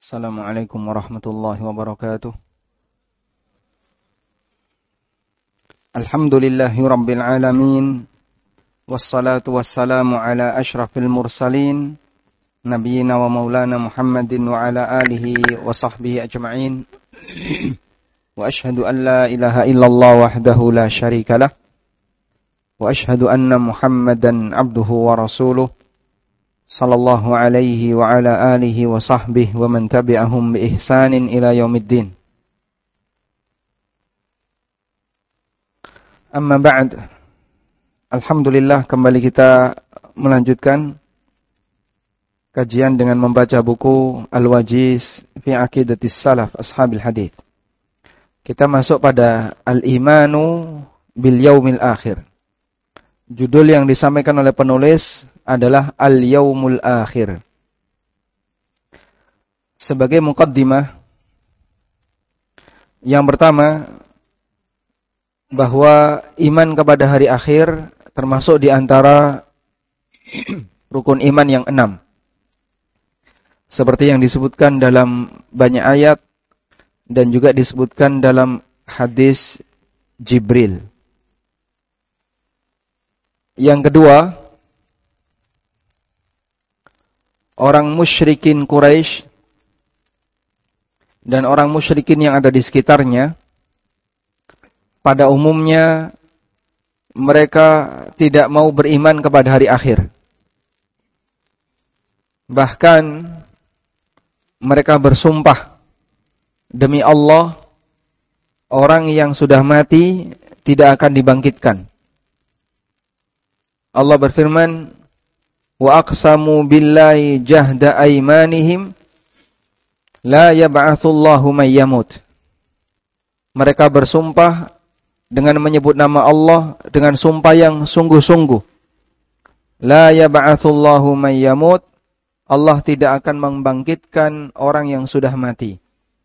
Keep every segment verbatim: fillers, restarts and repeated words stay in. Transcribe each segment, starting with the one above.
Assalamualaikum warahmatullahi wabarakatuh. Alhamdulillahi rabbil alamin. Wassalatu wassalamu ala ashrafil mursalin, nabiyina wa maulana Muhammadin wa ala alihi wa sahbihi ajma'in. Wa ashhadu an la ilaha illallah wahdahu la syarika lah. Wa ashhadu anna Muhammadan abduhu wa rasuluh. Sallallahu alaihi wa ala alihi wa sahbihi wa man tabi'ahum bi ihsanin ila yaumiddin. Amma ba'd. Alhamdulillah, kembali kita melanjutkan kajian dengan membaca buku Al-Wajiz fi Aqidatis Salaf Ashabil Hadits. Kita masuk pada Al-Imanu bil Yaumil Akhir. Judul yang disampaikan oleh penulis adalah Al-Yaumul Akhir. Sebagai muqaddimah, yang pertama, bahwa iman kepada hari akhir termasuk di antara rukun iman yang enam. Seperti yang disebutkan dalam banyak ayat dan juga disebutkan dalam hadis Jibril. Yang kedua, orang musyrikin Quraisy dan orang musyrikin yang ada di sekitarnya, pada umumnya mereka tidak mau beriman kepada hari akhir. Bahkan mereka bersumpah, demi Allah, orang yang sudah mati tidak akan dibangkitkan. Allah berfirman, wa aqsamu billahi jahda aymanihim la yab'atsullahu may yamut. Mereka bersumpah dengan menyebut nama Allah dengan sumpah yang sungguh-sungguh. La yab'atsullahu may yamut. Allah tidak akan membangkitkan orang yang sudah mati.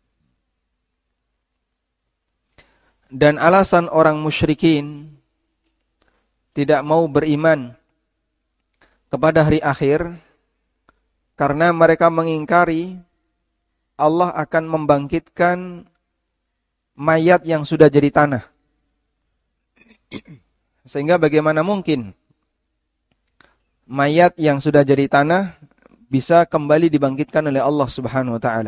Dan alasan orang musyrikin tidak mau beriman kepada hari akhir karena mereka mengingkari Allah akan membangkitkan mayat yang sudah jadi tanah. Sehingga bagaimana mungkin mayat yang sudah jadi tanah bisa kembali dibangkitkan oleh Allah Subhanahu wa taala.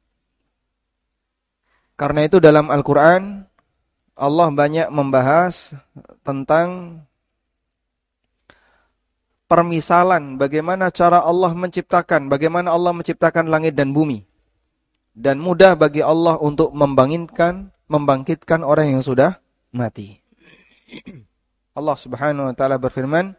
Karena itu dalam Al-Qur'an Allah banyak membahas tentang permisalan bagaimana cara Allah menciptakan, bagaimana Allah menciptakan langit dan bumi. Dan mudah bagi Allah untuk membangkitkan, membangkitkan orang yang sudah mati. Allah Subhanahu wa taala berfirman,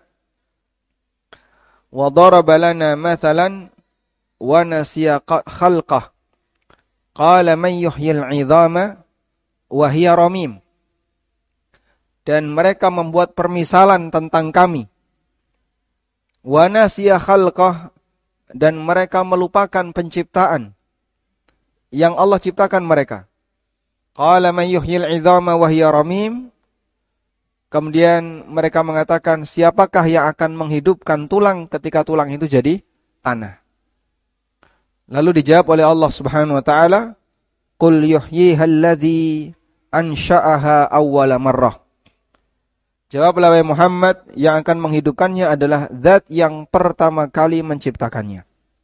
"Wa daraba lana mathalan wa nasiya khalqah. Qala man yuhyil 'idhama wa hiya ramim." Dan mereka membuat permisalan tentang kami. Wa nasiya khalqah, dan mereka melupakan penciptaan yang Allah ciptakan mereka. Qala man yuhyil 'idhama wa hiya ramim. Kemudian mereka mengatakan, siapakah yang akan menghidupkan tulang ketika tulang itu jadi tanah? Lalu dijawab oleh Allah Subhanahu wa taala, qul yuhyiha alladhi ansha'aha awwala marrah. Jawablah wahai Muhammad, yang akan menghidupkannya adalah zat yang pertama kali menciptakannya.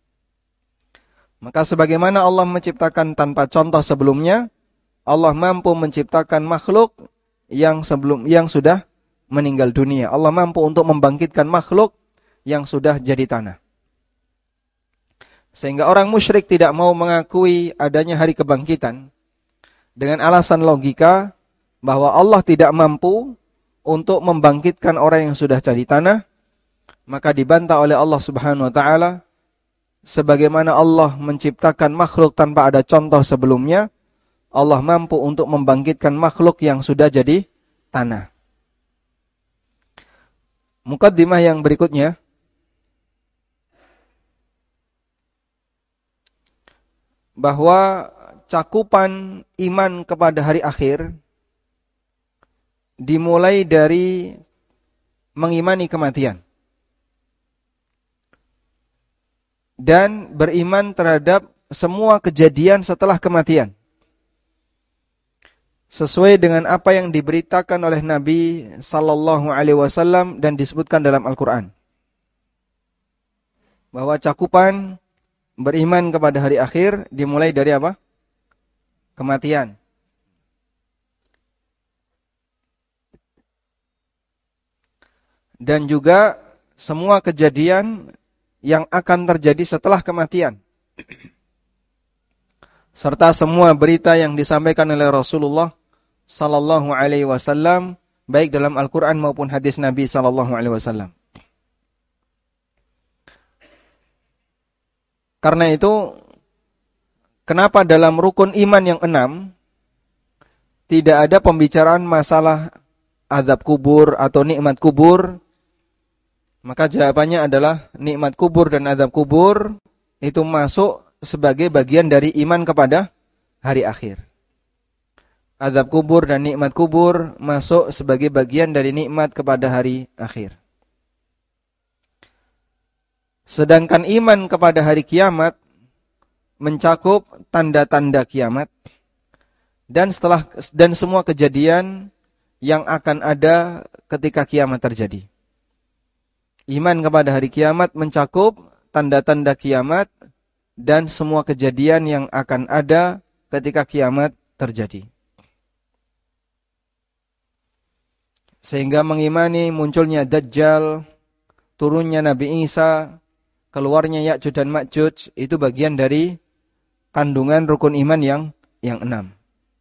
Maka sebagaimana Allah menciptakan tanpa contoh sebelumnya, Allah mampu menciptakan makhluk yang sebelum yang sudah meninggal dunia. Allah mampu untuk membangkitkan makhluk yang sudah jadi tanah. Sehingga orang musyrik tidak mau mengakui adanya hari kebangkitan dengan alasan logika bahwa Allah tidak mampu untuk membangkitkan orang yang sudah jadi tanah, maka dibantah oleh Allah Subhanahu wa taala, sebagaimana Allah menciptakan makhluk tanpa ada contoh sebelumnya, Allah mampu untuk membangkitkan makhluk yang sudah jadi tanah. Muqaddimah yang berikutnya, bahwa cakupan iman kepada hari akhir dimulai dari mengimani kematian dan beriman terhadap semua kejadian setelah kematian. Sesuai dengan apa yang diberitakan oleh Nabi sallallahu alaihi wasallam dan disebutkan dalam Al-Qur'an. Bahwa cakupan beriman kepada hari akhir dimulai dari apa? Kematian. Dan juga semua kejadian yang akan terjadi setelah kematian. Serta semua berita yang disampaikan oleh Rasulullah sallallahu alaihi wasallam baik dalam Al-Qur'an maupun hadis Nabi sallallahu alaihi wasallam. Karena itu, kenapa dalam rukun iman yang enam tidak ada pembicaraan masalah azab kubur atau nikmat kubur? Maka jawabannya adalah nikmat kubur dan azab kubur itu masuk sebagai bagian dari iman kepada hari akhir. Azab kubur dan nikmat kubur masuk sebagai bagian dari nikmat kepada hari akhir. Sedangkan iman kepada hari kiamat mencakup tanda-tanda kiamat dan setelah dan semua kejadian yang akan ada ketika kiamat terjadi. Iman kepada hari kiamat mencakup tanda-tanda kiamat dan semua kejadian yang akan ada ketika kiamat terjadi. Sehingga mengimani munculnya Dajjal, turunnya Nabi Isa, keluarnya Ya'juj dan Ma'juj, itu bagian dari kandungan rukun iman yang yang enam.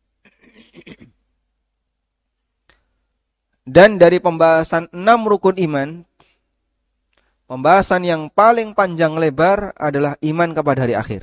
Dan dari pembahasan enam rukun iman, pembahasan yang paling panjang lebar adalah iman kepada hari akhir.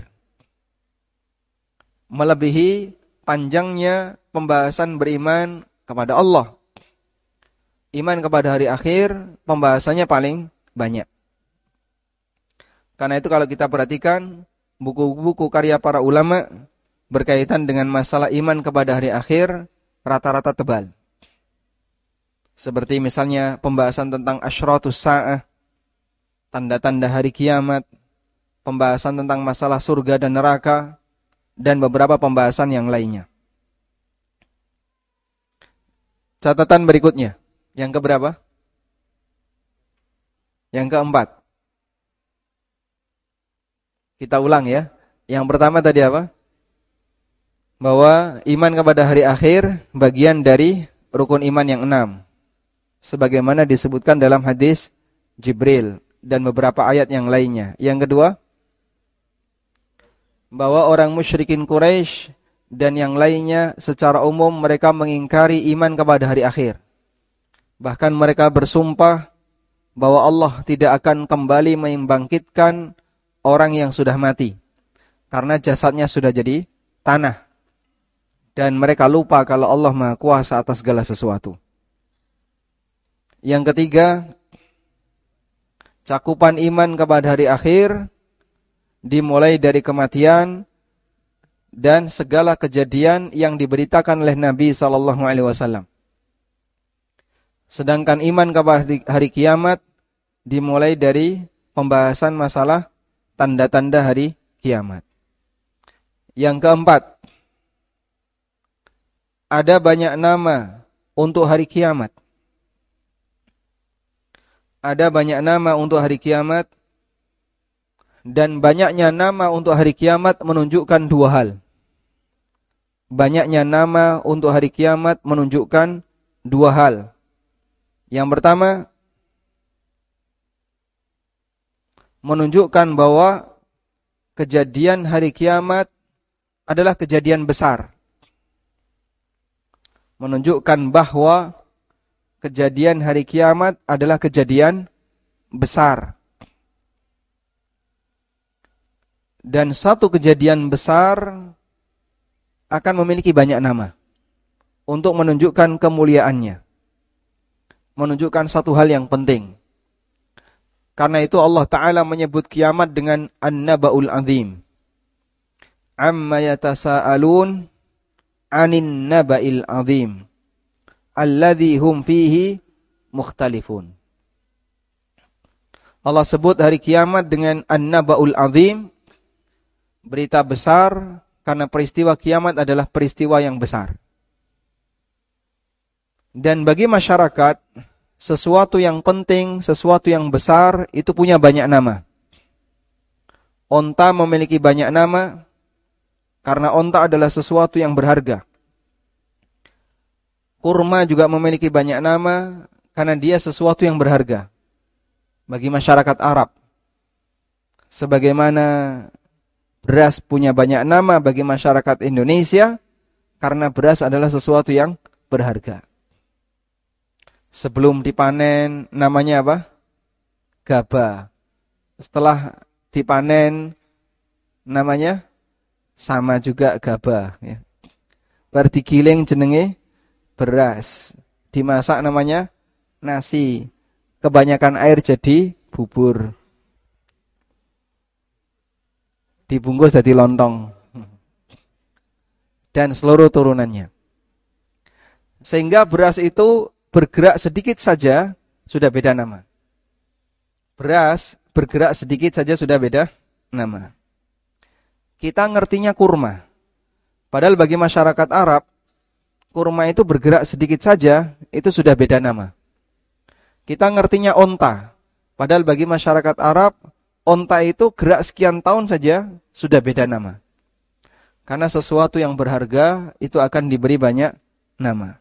Melebihi panjangnya pembahasan beriman kepada Allah. Iman kepada hari akhir, pembahasannya paling banyak. Karena itu kalau kita perhatikan buku-buku karya para ulama berkaitan dengan masalah iman kepada hari akhir, rata-rata tebal. Seperti misalnya pembahasan tentang asyratus sa'ah, tanda-tanda hari kiamat, pembahasan tentang masalah surga dan neraka, dan beberapa pembahasan yang lainnya. Catatan berikutnya, yang keberapa? Yang keempat. Kita ulang ya. Yang pertama tadi apa? Bahwa iman kepada hari akhir bagian dari rukun iman yang enam. Sebagaimana disebutkan dalam hadis Jibril dan beberapa ayat yang lainnya. Yang kedua, bahwa orang musyrikin Quraisy dan yang lainnya secara umum mereka mengingkari iman kepada hari akhir. Bahkan mereka bersumpah bahwa Allah tidak akan kembali membangkitkan orang yang sudah mati. Karena jasadnya sudah jadi tanah. Dan mereka lupa kalau Allah Maha Kuasa atas segala sesuatu. Yang ketiga, cakupan iman kepada hari akhir dimulai dari kematian dan segala kejadian yang diberitakan oleh Nabi sallallahu alaihi wasallam. Sedangkan iman kepada hari kiamat dimulai dari pembahasan masalah tanda-tanda hari kiamat. Yang keempat, ada banyak nama untuk hari kiamat. Ada banyak nama untuk hari kiamat. Dan banyaknya nama untuk hari kiamat menunjukkan dua hal. Banyaknya nama untuk hari kiamat menunjukkan dua hal. Yang pertama, menunjukkan bahwa kejadian hari kiamat adalah kejadian besar. Menunjukkan bahwa kejadian hari kiamat adalah kejadian besar. Dan satu kejadian besar akan memiliki banyak nama untuk menunjukkan kemuliaannya. Menunjukkan satu hal yang penting. Karena itu Allah Ta'ala menyebut kiamat dengan An-Naba'ul Azim. Amma yatasa'alun anin naba'il azim. Alladhi hum fihi mukhtalifun. Allah sebut hari kiamat dengan An-Naba'ul Azim. berita besar karena peristiwa kiamat adalah peristiwa yang besar. Dan bagi masyarakat, sesuatu yang penting, sesuatu yang besar, itu punya banyak nama. Onta memiliki banyak nama, karena onta adalah sesuatu yang berharga. Kurma juga memiliki banyak nama, karena dia sesuatu yang berharga. Bagi masyarakat Arab. Sebagaimana beras punya banyak nama bagi masyarakat Indonesia, karena beras adalah sesuatu yang berharga. Sebelum dipanen, namanya apa? Gabah. Setelah dipanen, namanya sama juga gabah. Ya. Bar digiling jenenge beras. Dimasak namanya nasi. Kebanyakan air jadi bubur. Dibungkus jadi lontong. Dan seluruh turunannya. Sehingga beras itu bergerak sedikit saja sudah beda nama. Beras bergerak sedikit saja sudah beda nama. Kita ngertinya kurma. Padahal bagi masyarakat Arab, kurma itu bergerak sedikit saja, itu sudah beda nama. Kita ngertinya onta. Padahal bagi masyarakat Arab, onta itu gerak sekian tahun saja, sudah beda nama. Karena sesuatu yang berharga, itu akan diberi banyak nama.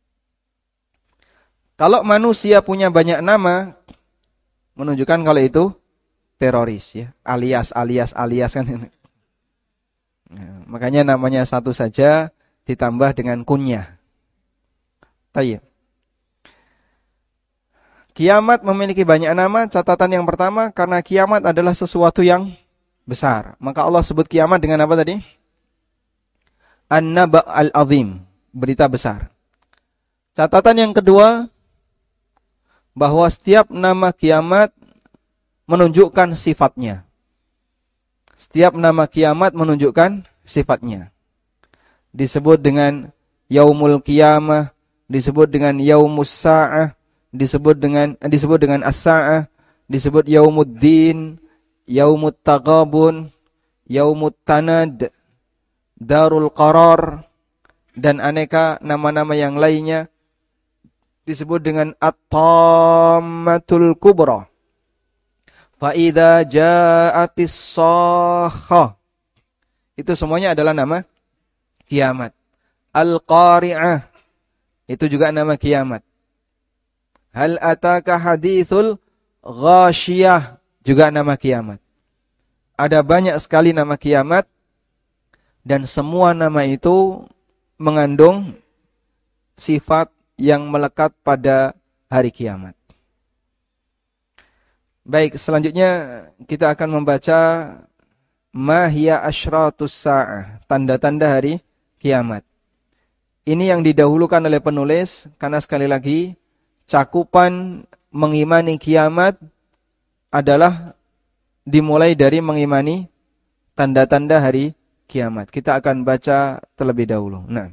Kalau manusia punya banyak nama, menunjukkan kalau itu teroris, ya, alias, alias, alias kan. Ya, makanya namanya satu saja ditambah dengan kunyah. Tayyib. Kiamat memiliki banyak nama. Catatan yang pertama, karena kiamat adalah sesuatu yang besar. Maka Allah sebut kiamat dengan apa tadi? An-Naba' al-Azim, berita besar. Catatan yang kedua, bahwa setiap nama kiamat menunjukkan sifatnya. Setiap nama kiamat menunjukkan sifatnya. Disebut dengan Yaumul Qiyamah, disebut dengan Yaumus Sa'ah, disebut dengan disebut dengan As-Sa'ah, disebut Yaumuddin, Yaumut Taghabun, Yaumut Tanad, Darul Qarar, dan aneka nama-nama yang lainnya. Disebut dengan At-Tammatul Kubra. Fa idza ja'atis Shakhah. Itu semuanya adalah nama kiamat. Al-Qari'ah. Itu juga nama kiamat. Hal ataka hadithul Ghashiyah, juga nama kiamat. Ada banyak sekali nama kiamat, dan semua nama itu mengandung sifat yang melekat pada hari kiamat. Baik, selanjutnya kita akan membaca ma hiya asyratus sa'ah, tanda-tanda hari kiamat. Ini yang didahulukan oleh penulis karena sekali lagi cakupan mengimani kiamat adalah dimulai dari mengimani tanda-tanda hari kiamat. Kita akan baca terlebih dahulu. Nah,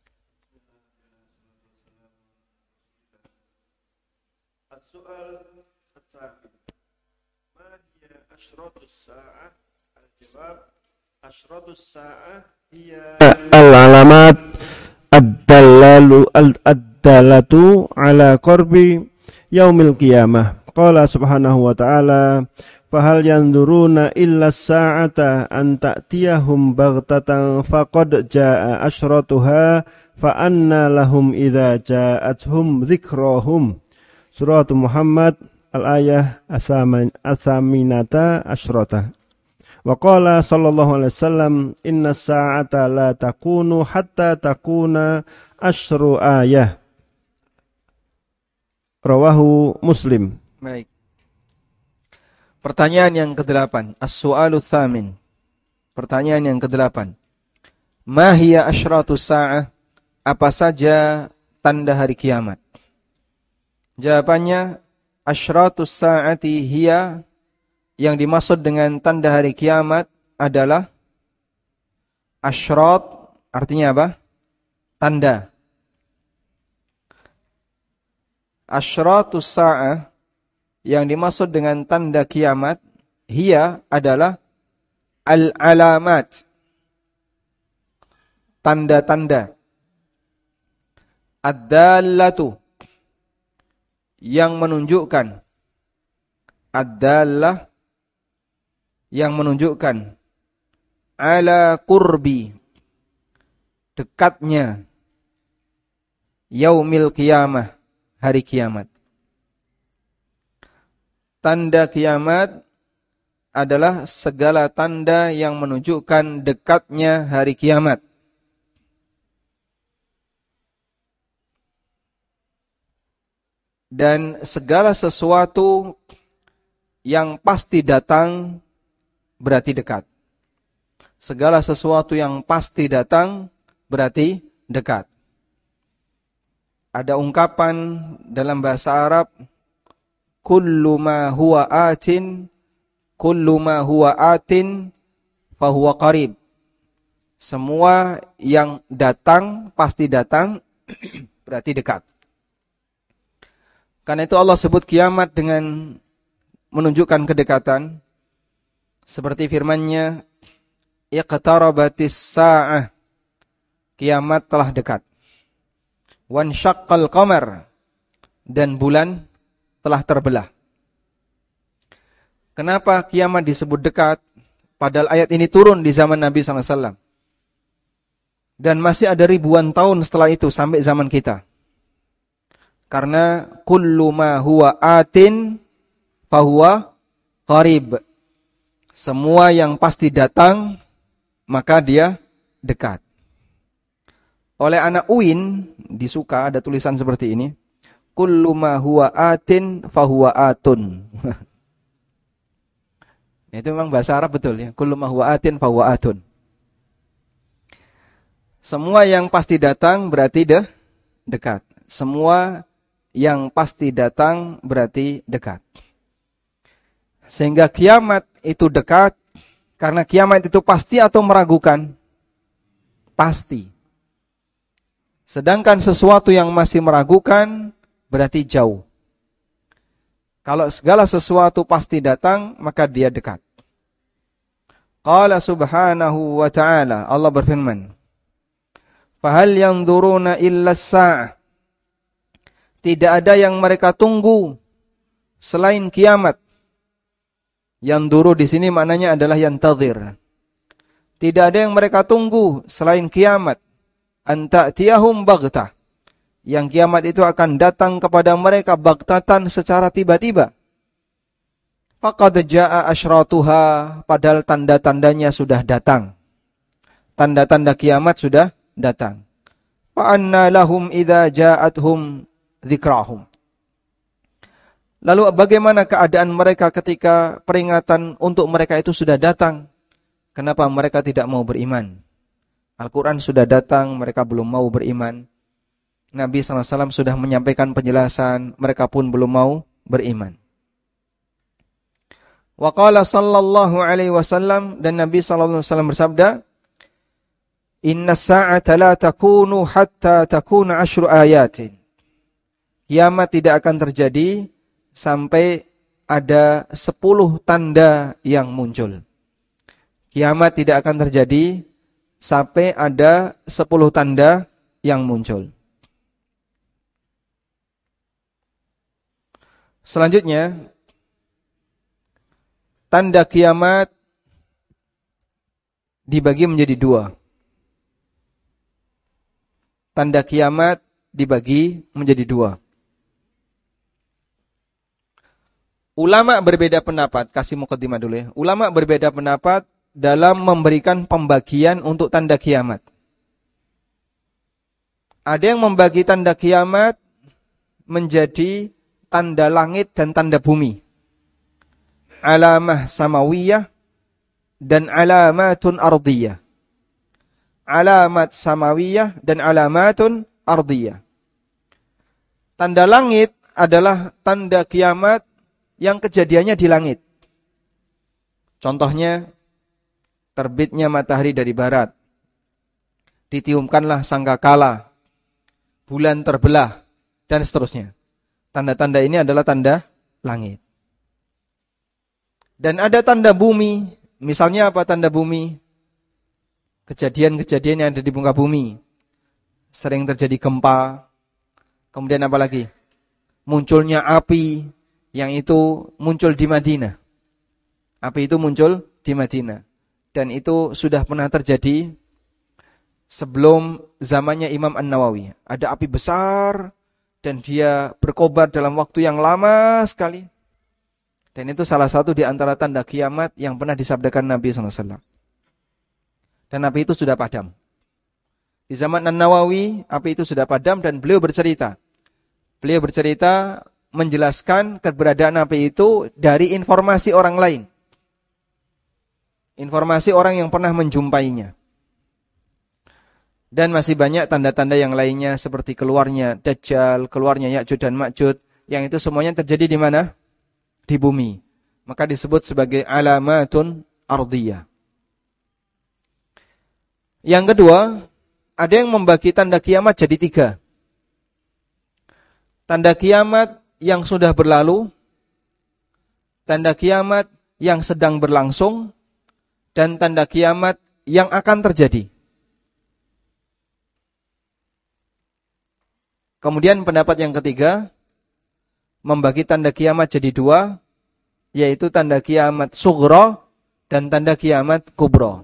Asyratus sa'ah hiya al-alamat ad-dallalu ad-dallatu ala qarbi yaumil qiyamah. Qala subhanahu wa ta'ala, fahal yanzuruna illa as-sa'ata an ta'tiyahum baghtatan faqad jaa'a asyratuha fa anna lahum idza ja'atuhum dzikrahum. Surah Muhammad al-ayah as-saminata asyrata. Wa qala sallallahu alaihi wasallam, inna as-sa'ata la takunu hatta takuna asyru ayah. Rawahu Muslim. baik. Pertanyaan yang kedelapan, as-su'alu tsamin. Pertanyaan yang kedelapan. Ma hiya asyratus sa'ah? Apa saja tanda hari kiamat? Jawabannya, asyratus sa'ati hiya, yang dimaksud dengan tanda hari kiamat adalah asyrat, artinya apa? Tanda. Asyratus sa'ah, yang dimaksud dengan tanda kiamat, hiya adalah al-alamat, tanda-tanda. Ad-dallatu, yang menunjukkan. Ad-dallah, yang menunjukkan. Ala qurbi, dekatnya. Yaumil qiyamah, hari kiamat. Tanda kiamat adalah segala tanda yang menunjukkan dekatnya hari kiamat. Dan segala sesuatu yang pasti datang berarti dekat. Segala sesuatu yang pasti datang berarti dekat. Ada ungkapan dalam bahasa Arab, kullu ma huwa atin, kullu ma huwa atin fahuwa qarib. Semua yang datang pasti datang berarti dekat. Karena itu Allah sebut kiamat dengan menunjukkan kedekatan. Seperti firman-Nya, iqtarabatis sa'ah, kiamat telah dekat. Wansyaqqal qamar, dan bulan telah terbelah. Kenapa kiamat disebut dekat? Padahal ayat ini turun di zaman Nabi sallallahu alaihi wasallam. Dan masih ada ribuan tahun setelah itu sampai zaman kita. Karena kullu ma huwa atin fahuwa qarib. Semua yang pasti datang maka dia dekat. Oleh anak U I N di Suka ada tulisan seperti ini. Kullu ma huwa atin fahuwa atun. Itu memang bahasa Arab betul ya. Kullu ma huwa atin fahuwa atun. Semua yang pasti datang berarti de dekat. Semua yang pasti datang berarti dekat. Sehingga kiamat itu dekat. Karena kiamat itu pasti atau meragukan? Pasti. Sedangkan sesuatu yang masih meragukan berarti jauh. Kalau segala sesuatu pasti datang, maka dia dekat. Qala subhanahu wa ta'ala, Allah berfirman, fahal yanzuruna illa as-sa'ah. Tidak ada yang mereka tunggu selain kiamat. Yang duru di sini maknanya adalah yantazir. Tidak ada yang mereka tunggu selain kiamat. Anta'tiyahum baghtah. Yang kiamat itu akan datang kepada mereka baghtatan secara tiba-tiba. Faqad jaa'a asyratuha, padahal tanda-tandanya sudah datang. Tanda-tanda kiamat sudah datang. Fa anna lahum idza ja'atuhum dzikrahum. Lalu bagaimana keadaan mereka ketika peringatan untuk mereka itu sudah datang? Kenapa mereka tidak mau beriman? Al-Quran sudah datang, mereka belum mau beriman. Nabi sallallahu alaihi wasallam sudah menyampaikan penjelasan, mereka pun belum mau beriman. Wa qala sallallahu alaihi wasallam, dan Nabi sallallahu alaihi wasallam bersabda, inna sa'ata la takunu hatta takuna ashru ayatin. Kiamat tidak akan terjadi sampai ada sepuluh tanda yang muncul. Kiamat tidak akan terjadi sampai ada sepuluh tanda yang muncul. Selanjutnya, tanda kiamat dibagi menjadi dua. Tanda kiamat dibagi menjadi dua. Ulama berbeda pendapat, kasih mukaddimah dulu ya. Ulama berbeda pendapat dalam memberikan pembagian untuk tanda kiamat. Ada yang membagi tanda kiamat menjadi tanda langit dan tanda bumi. Alamah samawiyah dan alamatun ardiyah. Alamat samawiyah dan alamatun ardiyah. Tanda langit adalah tanda kiamat yang kejadiannya di langit. Contohnya, terbitnya matahari dari barat. Ditiumkanlah sangkakala. Bulan terbelah. Dan seterusnya. Tanda-tanda ini adalah tanda langit. Dan ada tanda bumi Misalnya apa tanda bumi? Kejadian-kejadian yang ada di muka bumi. Sering terjadi gempa. Kemudian apa lagi? Munculnya api yang itu muncul di Madinah. Api itu muncul di Madinah. Dan itu sudah pernah terjadi sebelum zamannya Imam An-Nawawi. Ada api besar dan dia berkobar dalam waktu yang lama sekali. Dan itu salah satu di antara tanda kiamat yang pernah disabdakan Nabi shallallahu alaihi wasallam. Dan api itu sudah padam. Di zaman An-Nawawi, api itu sudah padam dan beliau bercerita. Beliau bercerita menjelaskan keberadaan api itu dari informasi orang lain. Informasi orang yang pernah menjumpainya. Dan masih banyak tanda-tanda yang lainnya seperti keluarnya Dajjal, keluarnya Ya'juj dan Ma'juj. Yang itu semuanya terjadi di mana? Di bumi. Maka disebut sebagai alamatun ardiyah. Yang kedua, ada yang membagi tanda kiamat jadi tiga. Tanda kiamat yang sudah berlalu, tanda kiamat yang sedang berlangsung, dan tanda kiamat yang akan terjadi. Kemudian pendapat yang ketiga, membagi tanda kiamat jadi dua, yaitu tanda kiamat sughra dan tanda kiamat kubra.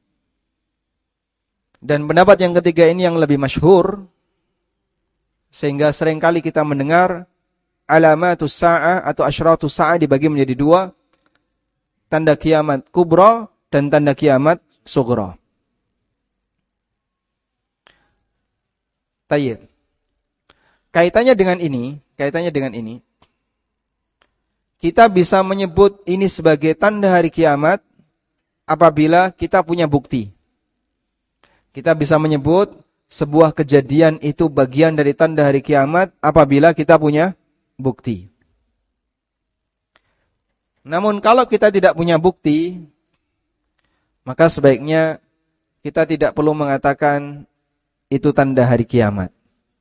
Dan pendapat yang ketiga ini yang lebih masyhur, sehingga seringkali kita mendengar alamatus sa'ah atau asyratus sa'ah dibagi menjadi dua, tanda kiamat kubra dan tanda kiamat sughra. Tayyib. Kaitannya dengan ini, kaitannya dengan ini, kita bisa menyebut ini sebagai tanda hari kiamat apabila kita punya bukti. Kita bisa menyebut sebuah kejadian itu bagian dari tanda hari kiamat apabila kita punya bukti. Namun kalau kita tidak punya bukti, maka sebaiknya kita tidak perlu mengatakan itu tanda hari kiamat.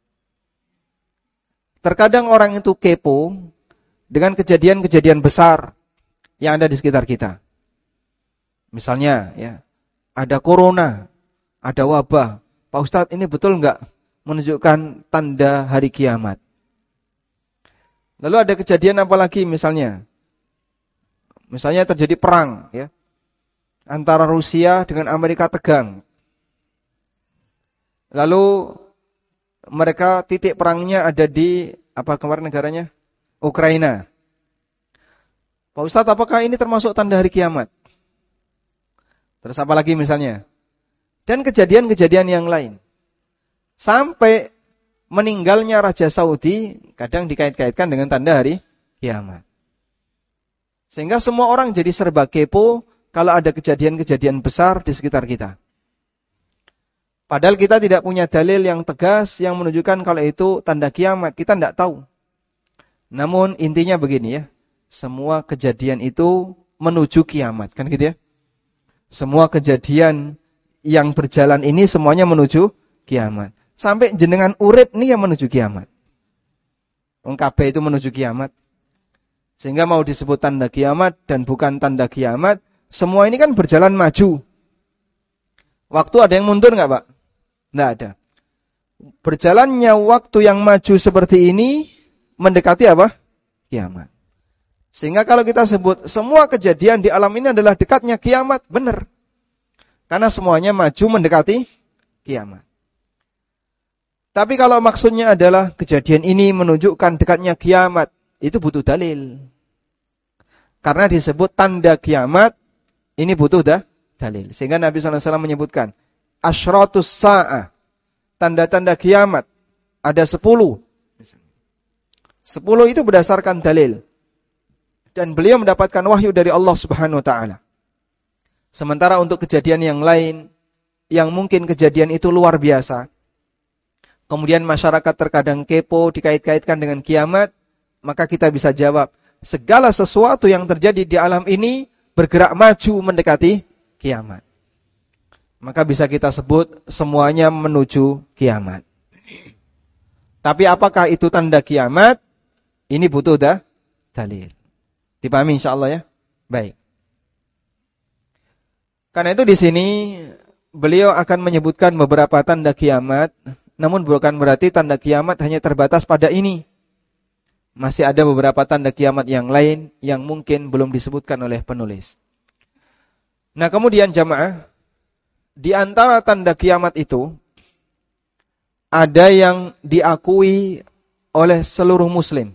Terkadang orang itu kepo dengan kejadian-kejadian besar yang ada di sekitar kita. Misalnya, ya, ada corona, ada wabah. Pak Ustadz, ini betul enggak menunjukkan tanda hari kiamat? Lalu ada kejadian apa lagi misalnya? Misalnya terjadi perang, ya, antara Rusia dengan Amerika tegang. Lalu mereka titik perangnya ada di apa kemarin negaranya? Ukraina. Pak Ustadz, apakah ini termasuk tanda hari kiamat? Terus apa lagi misalnya? Dan kejadian-kejadian yang lain. Sampai meninggalnya Raja Saudi kadang dikait-kaitkan dengan tanda hari kiamat. Sehingga semua orang jadi serba kepo kalau ada kejadian-kejadian besar di sekitar kita. Padahal kita tidak punya dalil yang tegas yang menunjukkan kalau itu tanda kiamat. Kita tidak tahu. Namun intinya begini ya. Semua kejadian itu menuju kiamat. Kan gitu ya. Semua kejadian yang berjalan ini semuanya menuju kiamat. Sampai jenengan urip ini yang menuju kiamat. Wong kabeh itu menuju kiamat. Sehingga mau disebut tanda kiamat dan bukan tanda kiamat. Semua ini kan berjalan maju. Waktu ada yang mundur enggak, Pak? Tidak ada. Berjalannya waktu yang maju seperti ini mendekati apa? Kiamat. Sehingga kalau kita sebut semua kejadian di alam ini adalah dekatnya kiamat, benar. Karena semuanya maju mendekati kiamat. Tapi kalau maksudnya adalah kejadian ini menunjukkan dekatnya kiamat, itu butuh dalil. Karena disebut tanda kiamat, ini butuh dah dalil. Sehingga Nabi shallallahu alaihi wasallam menyebutkan asyratus sa'ah, tanda-tanda kiamat, ada sepuluh. Sepuluh itu berdasarkan dalil. Dan beliau mendapatkan wahyu dari Allah subhanahu wa ta'ala. Sementara untuk kejadian yang lain, yang mungkin kejadian itu luar biasa, kemudian masyarakat terkadang kepo dikait-kaitkan dengan kiamat, maka kita bisa jawab, segala sesuatu yang terjadi di alam ini bergerak maju mendekati kiamat. Maka bisa kita sebut semuanya menuju kiamat. Tapi apakah itu tanda kiamat? Ini butuh dah dalil. Dipahami insyaallah ya? Baik. Karena itu di sini beliau akan menyebutkan beberapa tanda kiamat, namun bukan berarti tanda kiamat hanya terbatas pada ini. Masih ada beberapa tanda kiamat yang lain yang mungkin belum disebutkan oleh penulis. Nah, kemudian jamaah, di antara tanda kiamat itu ada yang diakui oleh seluruh muslim.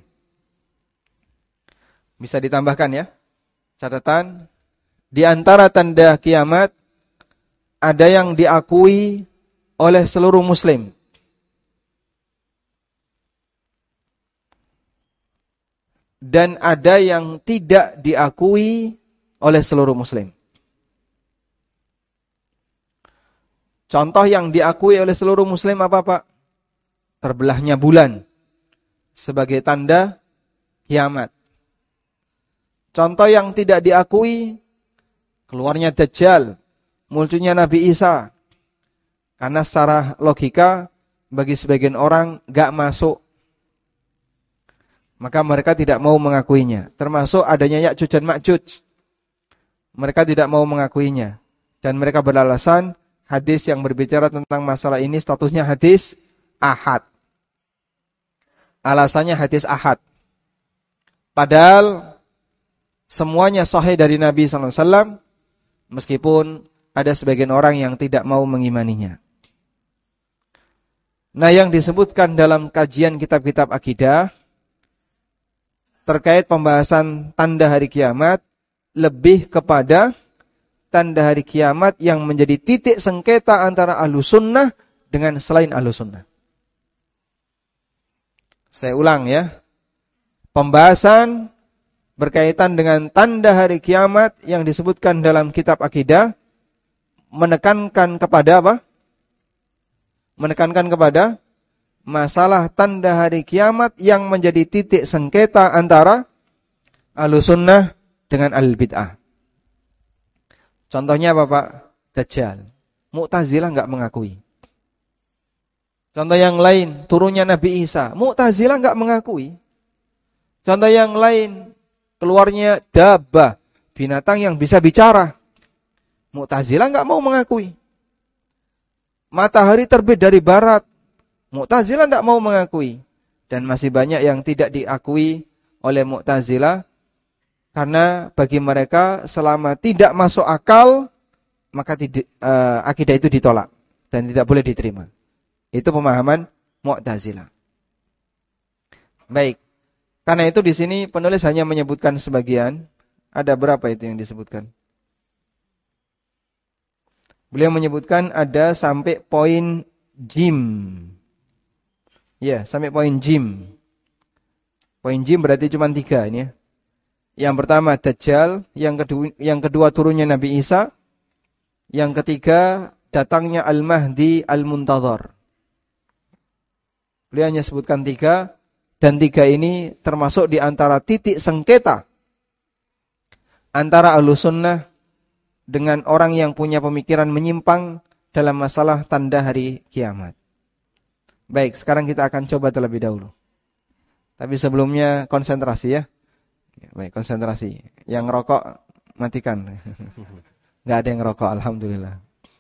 Bisa ditambahkan ya, catatan. Di antara tanda kiamat ada yang diakui oleh seluruh muslim. Dan ada yang tidak diakui oleh seluruh muslim. Contoh yang diakui oleh seluruh muslim apa Pak? Terbelahnya bulan sebagai tanda kiamat. Contoh yang tidak diakui, keluarnya Dajjal, munculnya Nabi Isa. Karena secara logika, bagi sebagian orang gak masuk. Maka mereka tidak mau mengakuinya. Termasuk adanya Ya'juj dan Ma'juj. Mereka tidak mau mengakuinya. Dan mereka beralasan, hadis yang berbicara tentang masalah ini statusnya hadis ahad. Alasannya hadis ahad. Padahal semuanya sahih dari Nabi sallallahu alaihi wasallam, meskipun ada sebagian orang yang tidak mau mengimaninya. Nah, yang disebutkan dalam kajian kitab-kitab akidah terkait pembahasan tanda hari kiamat lebih kepada tanda hari kiamat yang menjadi titik sengketa antara Ahlus Sunnah dengan selain Ahlus Sunnah. Saya ulang ya. Pembahasan berkaitan dengan tanda hari kiamat yang disebutkan dalam kitab akidah menekankan kepada apa? Menekankan kepada masalah tanda hari kiamat yang menjadi titik sengketa antara Ahlus Sunnah dengan Ahlul Bid'ah. Contohnya apa Pak? Dajjal. Mu'tazilah enggak mengakui. Contoh yang lain, turunnya Nabi Isa. Mu'tazilah enggak mengakui. Contoh yang lain, keluarnya dabbah, binatang yang bisa bicara. Mu'tazilah enggak mau mengakui. Matahari terbit dari barat. Mu'tazilah enggak mau mengakui. Dan masih banyak yang tidak diakui oleh Mu'tazilah. Karena bagi mereka selama tidak masuk akal, maka tidak, uh, akidah itu ditolak. Dan tidak boleh diterima. Itu pemahaman Mu'tazilah. Baik. Karena itu di sini penulis hanya menyebutkan sebagian. Ada berapa itu yang disebutkan? Beliau menyebutkan ada sampai poin jim. Ya, sampai poin jim. Poin jim berarti cuma tiga ini ya. Yang pertama Dajjal, yang kedua, yang kedua turunnya Nabi Isa, yang ketiga datangnya Al-Mahdi Al-Muntadhar. Beliau hanya sebutkan tiga, dan tiga ini termasuk di antara titik sengketa antara Ahlus Sunnah dengan orang yang punya pemikiran menyimpang dalam masalah tanda hari kiamat. Baik, sekarang kita akan coba terlebih dahulu. Tapi sebelumnya konsentrasi ya. Baik, konsentrasi. Yang rokok matikan. Enggak ada yang rokok, alhamdulillah.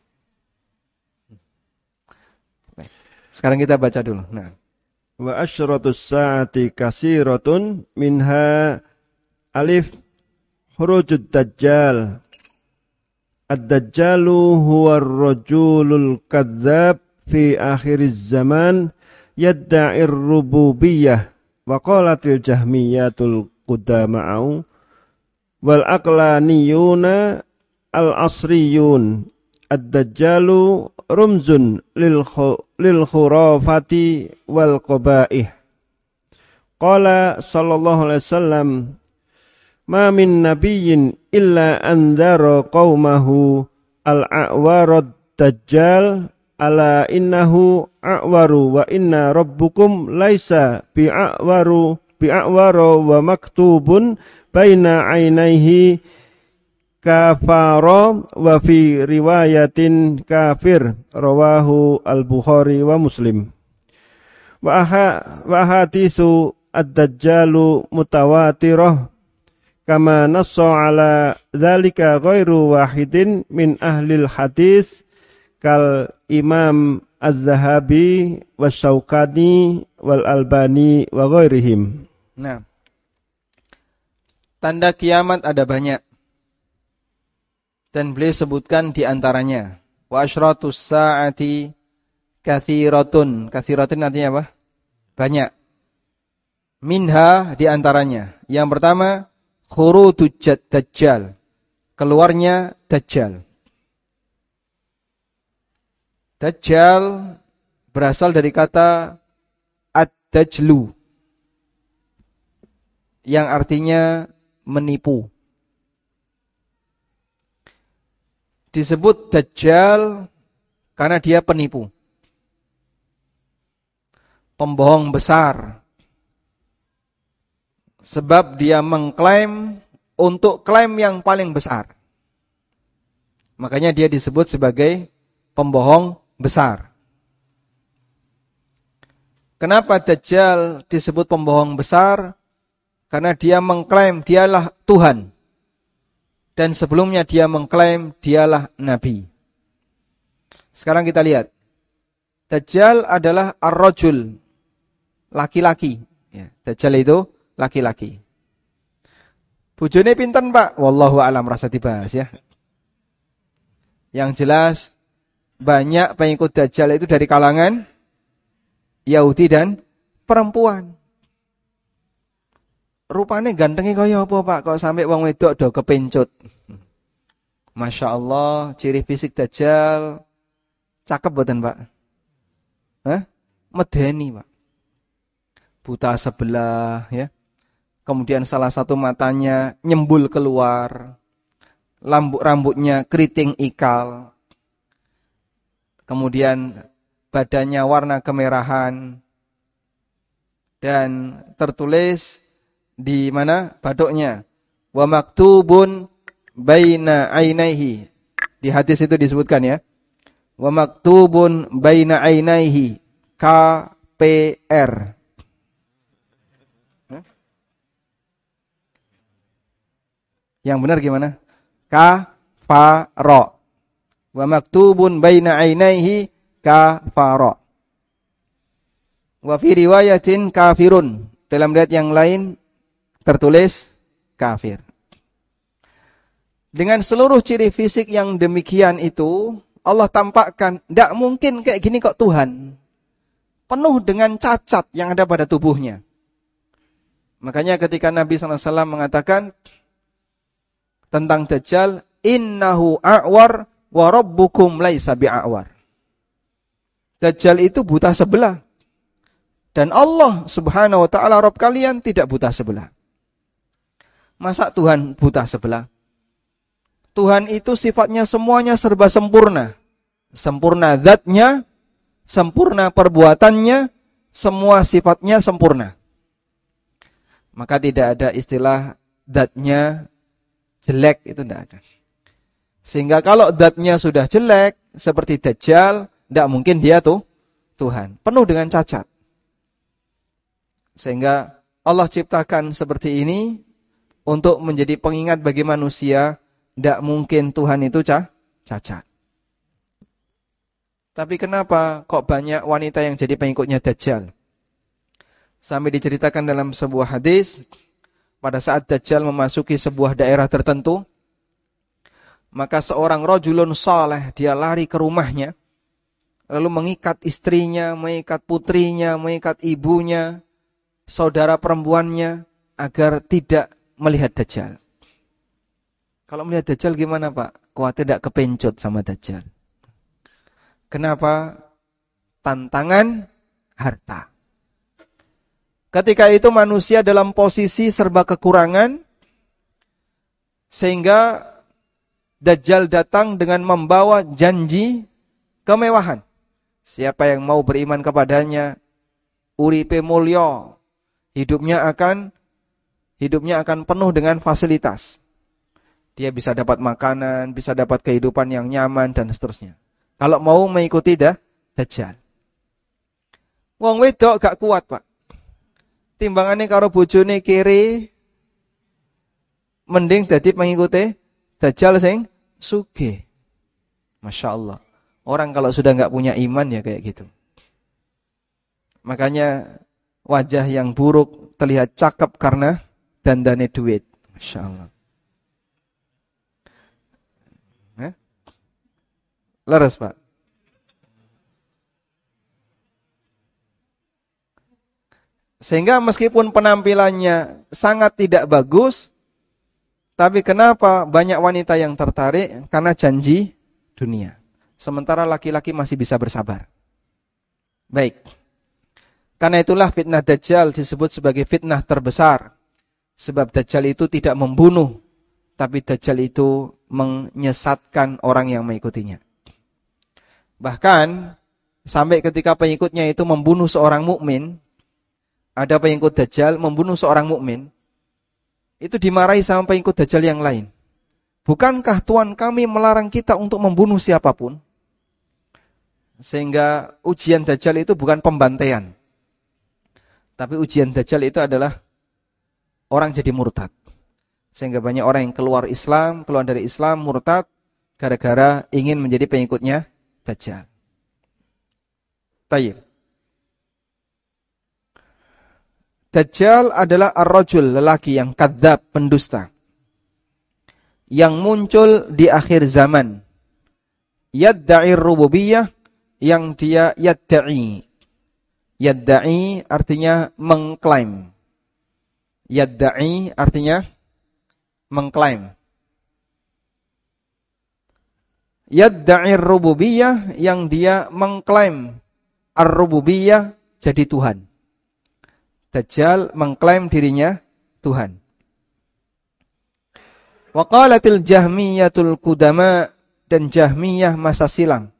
Baik. Sekarang kita baca dulu. Nah, wa asyratus saati kasiratun minha alif hurujud dajjal. Ad-dajjalu huwa ar-rajulul kadzdzab fi akhiriz zaman yadda'i ar-rububiyyah wa qalatil jahmiyatul qudama'u wal aqlaniyuna al-asriyun. Ad-dajjalu rumzun lil lil khurafati wal qabaih. Qala sallallahu alaihi wasallam ma min nabiyyin illa andara qaumahu al-a'warad dajjal ala innahu a'waru wa inna rabbukum laisa bi'a'waru bi'a'waru wa maktubun baina 'ainaihi kafara wa fi riwayatin kafir rawahu al-Bukhari wa Muslim. Wa aha wa haditsu ad-dajjalu mutawatirah kama nassa ala dzalika ghairu wahidin min ahlil hadis kal Imam Az-Zahabi was-Syaukani wal Albani wa ghairihim. Nah, tanda kiamat ada banyak. Dan beliau sebutkan di antaranya wa asyratus saati katsiratun. Katsiratun artinya apa? Banyak. Minha di antaranya. Yang pertama, khurujud dajjal. Keluarnya dajjal. Dajjal berasal dari kata ad-dajlu yang artinya menipu. Disebut dajjal karena dia penipu. Pembohong besar. Sebab dia mengklaim untuk klaim yang paling besar. Makanya dia disebut sebagai pembohong besar. Kenapa Dajjal disebut pembohong besar? Karena dia mengklaim dialah Tuhan. Dan sebelumnya dia mengklaim dialah Nabi. Sekarang kita lihat. Dajjal adalah ar-rajul. Laki-laki. Ya, Dajjal itu laki-laki. Bojone pinten, Pak? Wallahu a'lam, rasa dibahas ya. Yang jelas banyak pengikut Dajjal itu dari kalangan Yahudi dan perempuan. Rupanya gantengnya kaya apa, Pak? Kok sampai wong wedok do kepencut. Masya Allah, ciri fisik Dajjal cakep boten, Pak? Hah? Medeni, Pak. Buta sebelah ya. Kemudian salah satu matanya nyembul keluar. Rambut rambutnya keriting ikal. Kemudian badannya warna kemerahan. Dan tertulis di mana badoknya? Wa maktubun baina ainaihi. Di hadis itu disebutkan ya. Wa maktubun baina ainaihi K P R. Yang benar gimana? Kafara. Wa maktubun baina ainaihi kafara. Wa fi riwayatin kafirun. Dalam riwayat yang lain tertulis kafir. Dengan seluruh ciri fisik yang demikian itu, Allah tampakkan tidak mungkin kayak gini kok Tuhan. Penuh dengan cacat yang ada pada tubuhnya. Makanya ketika Nabi sallallahu alaihi wasallam mengatakan tentang Dajjal, innahu a'war wa rabbukum laisa bi'a'war. Dajjal itu buta sebelah. Dan Allah subhanahu wa ta'ala Rabb kalian tidak buta sebelah. Masa Tuhan buta sebelah? Tuhan itu sifatnya semuanya serba sempurna. Sempurna zatnya, sempurna perbuatannya, semua sifatnya sempurna. Maka tidak ada istilah zatnya jelek, itu tidak ada. Sehingga kalau zatnya sudah jelek, seperti Dajjal, tidak mungkin dia tuh Tuhan. Penuh dengan cacat. Sehingga Allah ciptakan seperti ini untuk menjadi pengingat bagi manusia, tidak mungkin Tuhan itu cacat. Tapi kenapa kok banyak wanita yang jadi pengikutnya Dajjal? Sampai diceritakan dalam sebuah hadis, pada saat Dajjal memasuki sebuah daerah tertentu, maka seorang rajulun saleh, dia lari ke rumahnya, lalu mengikat istrinya, mengikat putrinya, mengikat ibunya, saudara perempuannya, agar tidak melihat Dajjal. Kalau melihat Dajjal gimana, Pak? Khawatir tidak kepencut sama Dajjal. Kenapa? Tantangan harta. Ketika itu manusia dalam posisi serba kekurangan, sehingga Dajjal datang dengan membawa janji kemewahan. Siapa yang mau beriman kepadanya, uripe mulya, hidupnya akan hidupnya akan penuh dengan fasilitas. Dia bisa dapat makanan, bisa dapat kehidupan yang nyaman dan seterusnya. Kalau mau mengikuti dah Dajjal. Wong wedok gak kuat, Pak. Timbangannya karo bojone kiri, mending dadi pengikuti Dajjal sing sugih. Masya Allah. Orang kalau sudah enggak punya iman ya kayak gitu. Makanya wajah yang buruk terlihat cakep karena dandane duit. Masya Allah. Eh? Leres Pak. Sehingga meskipun penampilannya sangat tidak bagus, tapi kenapa banyak wanita yang tertarik? Karena janji dunia. Sementara laki-laki masih bisa bersabar. Baik. Karena itulah fitnah Dajjal disebut sebagai fitnah terbesar. Sebab Dajjal itu tidak membunuh, tapi Dajjal itu menyesatkan orang yang mengikutinya. Bahkan sampai ketika pengikutnya itu membunuh seorang mukmin, ada pengikut Dajjal membunuh seorang mukmin, itu dimarahi sama pengikut Dajjal yang lain. Bukankah Tuhan kami melarang kita untuk membunuh siapapun? Sehingga ujian Dajjal itu bukan pembantaian. Tapi ujian Dajjal itu adalah orang jadi murtad. Sehingga banyak orang yang keluar Islam, keluar dari Islam, murtad, gara-gara ingin menjadi pengikutnya Dajjal. Tayyib. Dajjal adalah ar-rajul, lelaki yang kadzab, pendusta. Yang muncul di akhir zaman. Yadda'i rububiyah, yang dia yadda'i. Yadda'i artinya mengklaim. Yadda'i artinya mengklaim. Yadda'i rububiyah, yang dia mengklaim ar-rububiyah jadi Tuhan. Dajjal mengklaim dirinya Tuhan. Wa qalatil jahmiyatul qudama, dan Jahmiyah masa silam.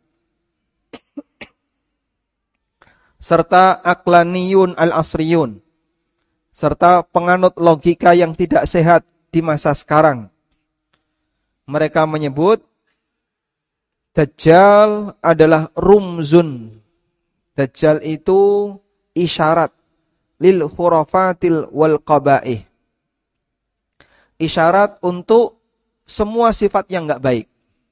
Serta aqlaniyun al-asriyun, serta penganut logika yang tidak sehat di masa sekarang. Mereka menyebut Dajjal adalah rumzun. Dajjal itu isyarat lil khurafatil wal qaba'ih. Isyarat untuk semua sifat yang enggak baik.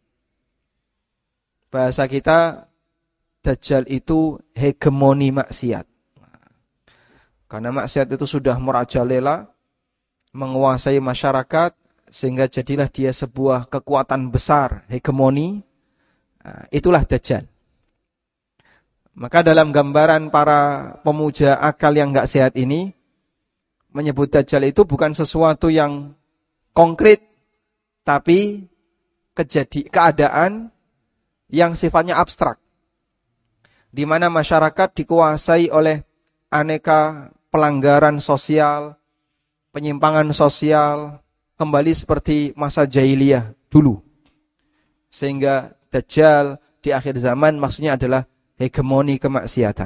Bahasa kita, Dajjal itu hegemoni maksiat. Karena maksiat itu sudah merajalela, menguasai masyarakat, sehingga jadilah dia sebuah kekuatan besar, hegemoni. Nah, itulah Dajjal. Maka dalam gambaran para pemuja akal yang enggak sehat ini, menyebut Dajjal itu bukan sesuatu yang konkret, tapi kejadian keadaan yang sifatnya abstrak. Di mana masyarakat dikuasai oleh aneka pelanggaran sosial, penyimpangan sosial, kembali seperti masa jahiliyah dulu. Sehingga Dajjal di akhir zaman maksudnya adalah hegemoni kemaksiatan.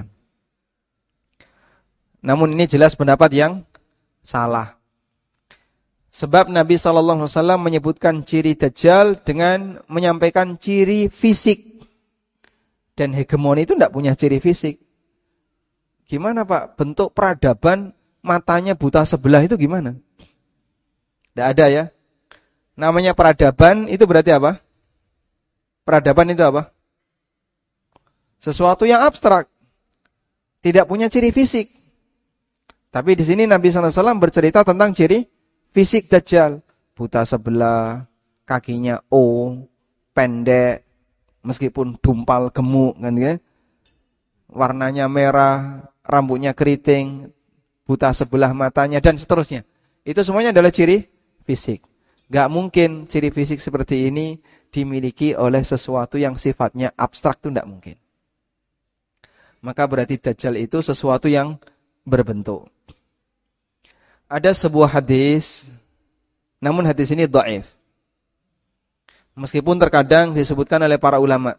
Namun ini jelas pendapat yang salah. Sebab Nabi shallallahu alaihi wasallam menyebutkan ciri Dajjal dengan menyampaikan ciri fisik. Dan hegemoni itu tidak punya ciri fisik. Gimana Pak? Bentuk peradaban matanya buta sebelah itu gimana? Tidak ada ya. Namanya peradaban itu berarti apa? Peradaban itu apa? Sesuatu yang abstrak. Tidak punya ciri fisik. Tapi di sini Nabi shallallahu alaihi wasallam bercerita tentang ciri fisik Dajjal. Buta sebelah, kakinya O, pendek, meskipun dumpal gemuk kan ya. Warnanya merah, rambutnya keriting, buta sebelah matanya dan seterusnya. Itu semuanya adalah ciri fisik. Gak mungkin ciri fisik seperti ini dimiliki oleh sesuatu yang sifatnya abstrak, itu tidak mungkin. Maka berarti Dajjal itu sesuatu yang berbentuk. Ada sebuah hadis, namun hadis ini dhaif. Meskipun terkadang disebutkan oleh para ulama,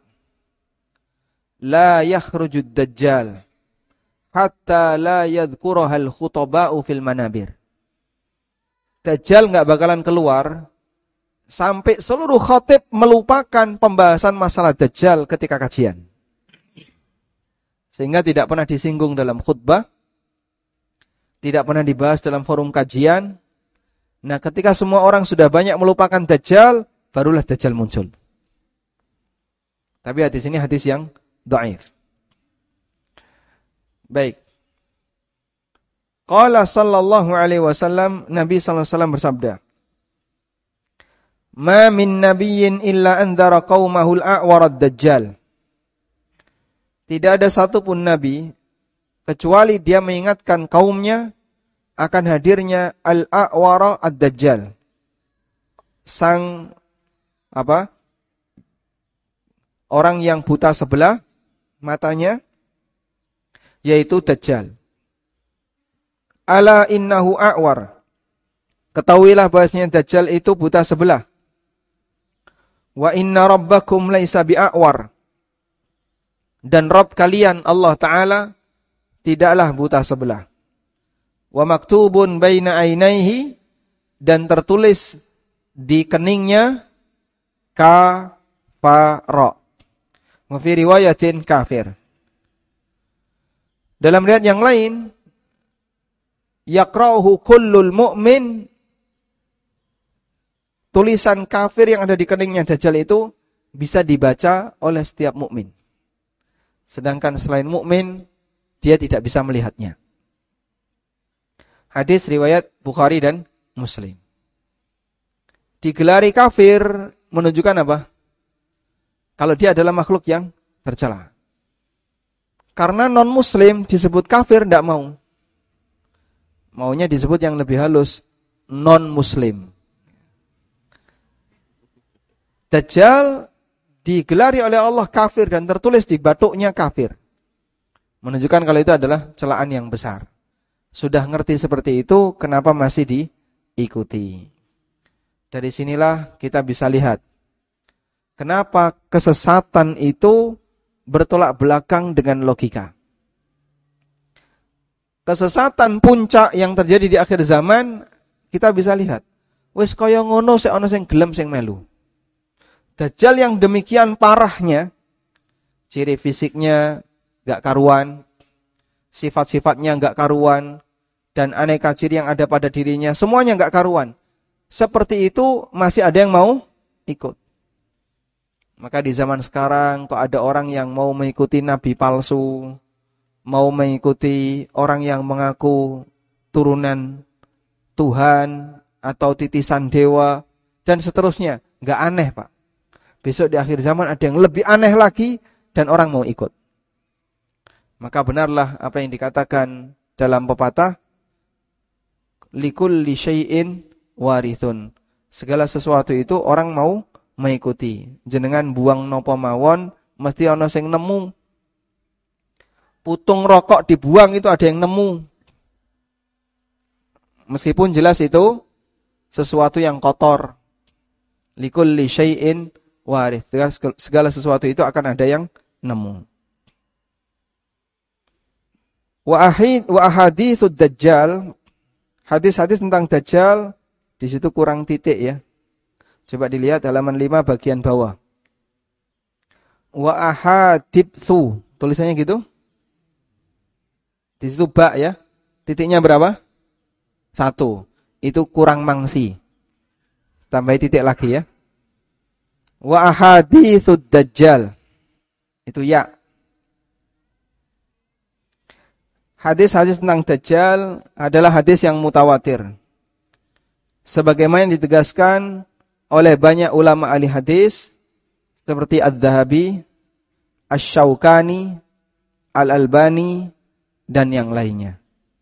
la yakhrujud dajjal hatta la yadhkurahal khutaba'u fil manabir. Dajjal enggak bakalan keluar sampai seluruh khatib melupakan pembahasan masalah Dajjal ketika kajian. Sehingga tidak pernah disinggung dalam khutbah, tidak pernah dibahas dalam forum kajian, Nah, ketika semua orang sudah banyak melupakan Dajjal, barulah Dajjal muncul. Tapi hadis ini hadis yang dhaif. Baik. Qala sallallahu alaihi wasallam, Nabi sallallahu alaihi wasallam bersabda, "Ma min nabiyyin illa andhara qaumahu al-a'war ad-dajjal." Tidak ada satupun nabi kecuali dia mengingatkan kaumnya akan hadirnya al-a'war ad-dajjal. Sang apa? Orang yang buta sebelah matanya, yaitu Dajjal. Ala innahu a'war. Ketahuilah bahasanya Dajjal itu buta sebelah. Wa inna rabbakum laisa bi'a'war. Dan Rabb kalian Allah Ta'ala tidaklah buta sebelah. Wa maktubun baina ainaihi, dan tertulis di keningnya kafara. Wa fi riwayatin kafir. Dalam riwayat yang lain, yaqra'uhu kullul mu'min, tulisan kafir yang ada di keningnya Dajjal itu bisa dibaca oleh setiap mukmin. Sedangkan selain mukmin, dia tidak bisa melihatnya. Hadis riwayat Bukhari dan Muslim. Digelari kafir menunjukkan apa? Kalau dia adalah makhluk yang tercela. Karena non-muslim disebut kafir, tidak mau. Maunya disebut yang lebih halus, non-muslim. Dajjal digelari oleh Allah kafir dan tertulis di batuknya kafir. Menunjukkan kalau itu adalah celaan yang besar. Sudah ngerti seperti itu, kenapa masih diikuti? Dari sinilah kita bisa lihat kenapa kesesatan itu bertolak belakang dengan logika. Kesesatan puncak yang terjadi di akhir zaman, kita bisa lihat. Wis kaya ngono sik ana sing gelem sing melu. Dajjal yang demikian parahnya, ciri fisiknya enggak karuan, sifat-sifatnya enggak karuan, dan aneka ciri yang ada pada dirinya semuanya enggak karuan. Seperti itu masih ada yang mau ikut. Maka di zaman sekarang kok ada orang yang mau mengikuti nabi palsu, mau mengikuti orang yang mengaku turunan Tuhan atau titisan dewa dan seterusnya. Enggak aneh, Pak. Besok di akhir zaman ada yang lebih aneh lagi dan orang mau ikut. Maka benarlah apa yang dikatakan dalam pepatah, likulli syai'in warithun. Segala sesuatu itu orang mau mengikuti. Jenengan buang nopo mawon, mesti ana sing nemu. Putung rokok dibuang itu ada yang nemu. Meskipun jelas itu sesuatu yang kotor. Likulli syai'in warith. Segala sesuatu itu akan ada yang nemu. Wa ahid wa ahaditsud dajjal. Hadis-hadis tentang Dajjal di situ kurang titik ya. Coba dilihat halaman lima bagian bawah. Wa ahaditsu. Tulisannya gitu? Di situ ba ya. Titiknya berapa? Satu. Itu kurang mangsi. Tambahi titik lagi ya. Wa ahaditsud dajjal. Itu ya. Hadis-hadis tentang Dajjal adalah hadis yang mutawatir. Sebagaimana yang ditegaskan oleh banyak ulama ahli hadis seperti Adz-Dzahabi, Asy-Syaukani, Al-Albani dan yang lainnya.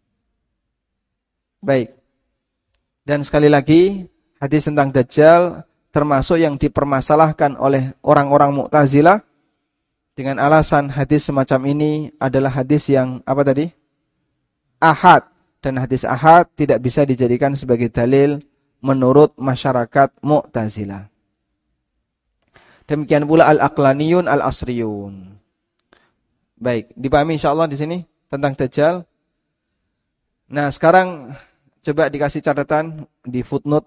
Baik. Dan sekali lagi, hadis tentang Dajjal termasuk yang dipermasalahkan oleh orang-orang Mu'tazilah dengan alasan hadis semacam ini adalah hadis yang apa tadi? Ahad, dan hadis ahad tidak bisa dijadikan sebagai dalil menurut masyarakat Mu'tazilah. Demikian pula al-aqlaniyun al-asriyun. Baik, dipahami insyaallah di sini tentang Dajjal. Nah, sekarang coba dikasih catatan di footnote.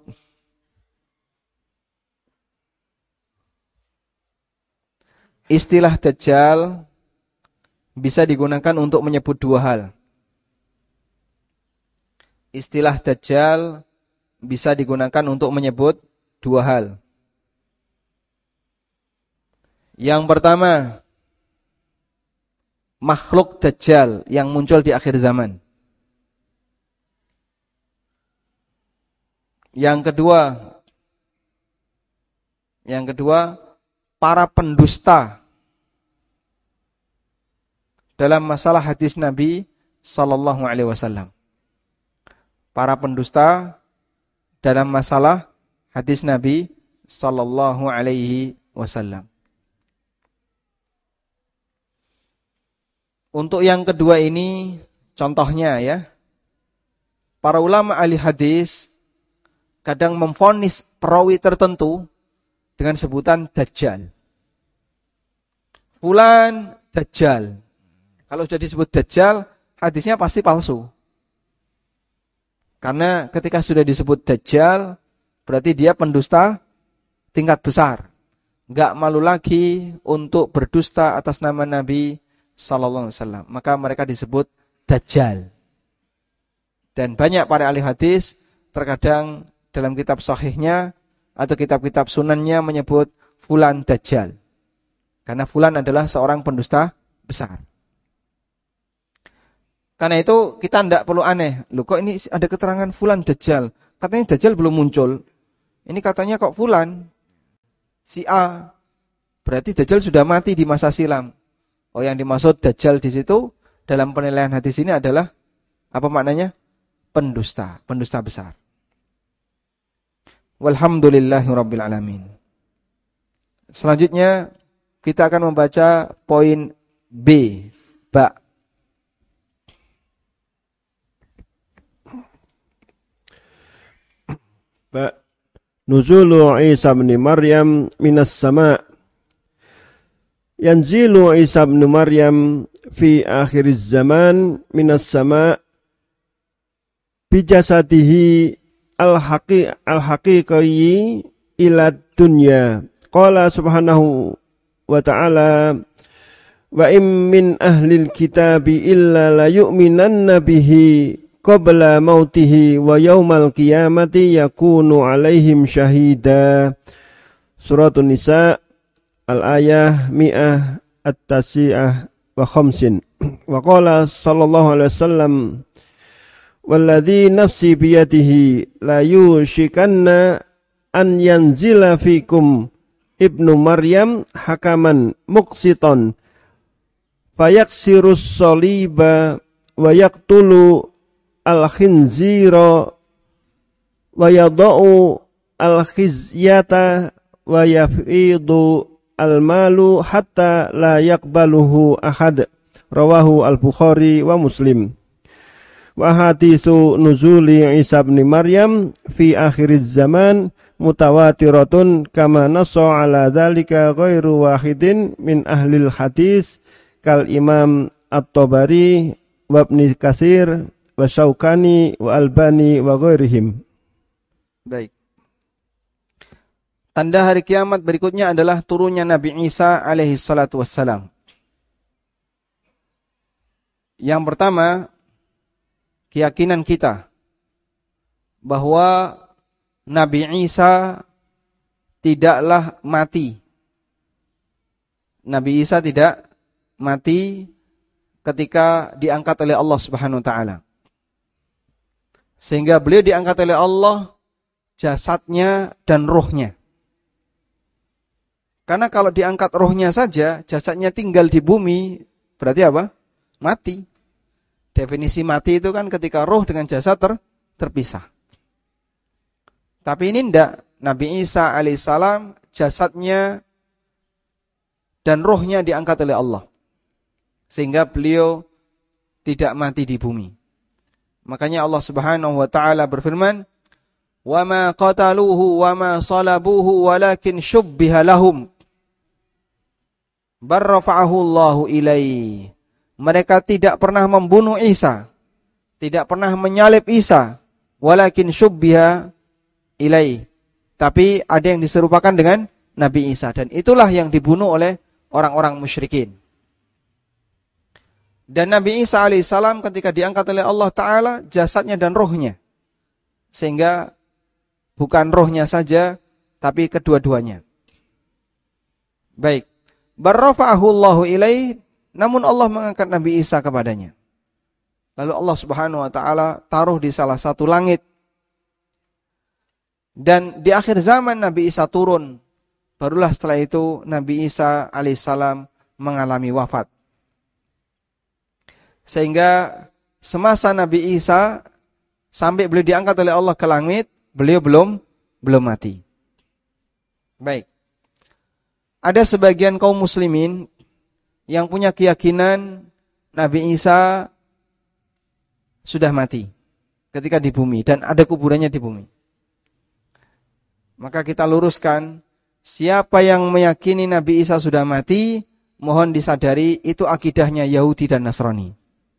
Istilah Dajjal bisa digunakan untuk menyebut dua hal. Istilah Dajjal bisa digunakan untuk menyebut dua hal. Yang pertama, makhluk Dajjal yang muncul di akhir zaman. Yang kedua, yang kedua, para pendusta dalam masalah hadis Nabi sallallahu alaihi wasallam. Para pendusta dalam masalah hadis Nabi sallallahu alaihi wasallam. Untuk yang kedua ini contohnya ya. Para ulama ahli hadis kadang memvonis perawi tertentu dengan sebutan Dajjal. Fulan Dajjal. Kalau sudah disebut Dajjal, hadisnya pasti palsu. Karena ketika sudah disebut Dajjal, berarti dia pendusta tingkat besar. Enggak malu lagi untuk berdusta atas nama Nabi sallallahu alaihi wasallam. Maka mereka disebut Dajjal. Dan banyak para ahli hadis terkadang dalam kitab sahihnya atau kitab-kitab sunannya menyebut fulan Dajjal. Karena fulan adalah seorang pendusta besar. Karena itu kita tidak perlu aneh. Loh kok ini ada keterangan fulan Dajjal. Katanya Dajjal belum muncul. Ini katanya kok fulan. Si A. Berarti Dajjal sudah mati di masa silam. Oh, yang dimaksud Dajjal di situ dalam penilaian hadis ini adalah apa maknanya? Pendusta. Pendusta besar. Walhamdulillahirabbil alamin. Selanjutnya kita akan membaca poin B. Ba. Ba. Nuzulu Isa bin Maryam minas sama'. Yanzilu Isa bin Maryam fi akhiriz zaman minas sama' bijasadihi al-haqi al-haqiqi ila dunya. Qala subhanahu wa ta'ala wa im min ahlil kitabi illa la yu'minanna bihi qabla mautihi wa yaumal qiyamati yakunu alaihim syahida. Suratun Nisa al-ayah mi'ah at-tasi'ah wa khamsin. Wa qala sallallahu alaihi wasallam walladzi nafsi biyadihi la yushikanna an yanzila fikum ibnu Maryam hakaman muqsitan fayaksirus soliba wa yaqtulu al-khinzira wa yada'u al-khizyata wa yafidu al-malu hatta la yaqbaluhu ahad. Rawahu al-Bukhari wa Muslim. Wa hadithu nuzuli Isa bin Maryam fi akhiriz zaman mutawatiratun kama nassa ala dzalika ghairu wahidin min ahlil hadis kal Imam At-Tabari wa Ibnu Katsir wa Syaukani wa Albani wa ghairihim. Baik. Tanda hari kiamat berikutnya adalah turunnya Nabi Isa alaihi salatu wassalam. Yang pertama, keyakinan kita bahwa Nabi Isa tidaklah mati. Nabi Isa tidak mati ketika diangkat oleh Allah Subhanahu wa taala. Sehingga beliau diangkat oleh Allah jasadnya dan ruhnya. Karena kalau diangkat ruhnya saja, jasadnya tinggal di bumi, berarti apa? Mati. Definisi mati itu kan ketika ruh dengan jasad ter, terpisah. Tapi ini tidak. Nabi Isa alaihissalam jasadnya dan ruhnya diangkat oleh Allah. Sehingga beliau tidak mati di bumi. Makanya Allah Subhanahu wa taala berfirman, "Wa ma qataluhu wa ma salabuhu walakin syubbiha lahum." Barrafa'ahu Allahu ilaihi. Mereka tidak pernah membunuh Isa, tidak pernah menyalib Isa, walakin syubbiha ilaihi. Tapi ada yang diserupakan dengan Nabi Isa, dan itulah yang dibunuh oleh orang-orang musyrikin. Dan Nabi Isa alaihissalam ketika diangkat oleh Allah Ta'ala, jasadnya dan rohnya. Sehingga bukan rohnya saja, tapi kedua-duanya. Baik. Barrafa'ahu Allahu ilaih, namun Allah mengangkat Nabi Isa kepadanya. Lalu Allah Subhanahu wa taala taruh di salah satu langit. Dan di akhir zaman Nabi Isa turun. Barulah setelah itu Nabi Isa alaihissalam mengalami wafat. Sehingga semasa Nabi Isa sampai beliau diangkat oleh Allah ke langit, beliau belum belum mati. Baik. Ada sebagian kaum muslimin yang punya keyakinan Nabi Isa sudah mati ketika di bumi dan ada kuburannya di bumi. Maka kita luruskan, siapa yang meyakini Nabi Isa sudah mati, mohon disadari itu akidahnya Yahudi dan Nasrani.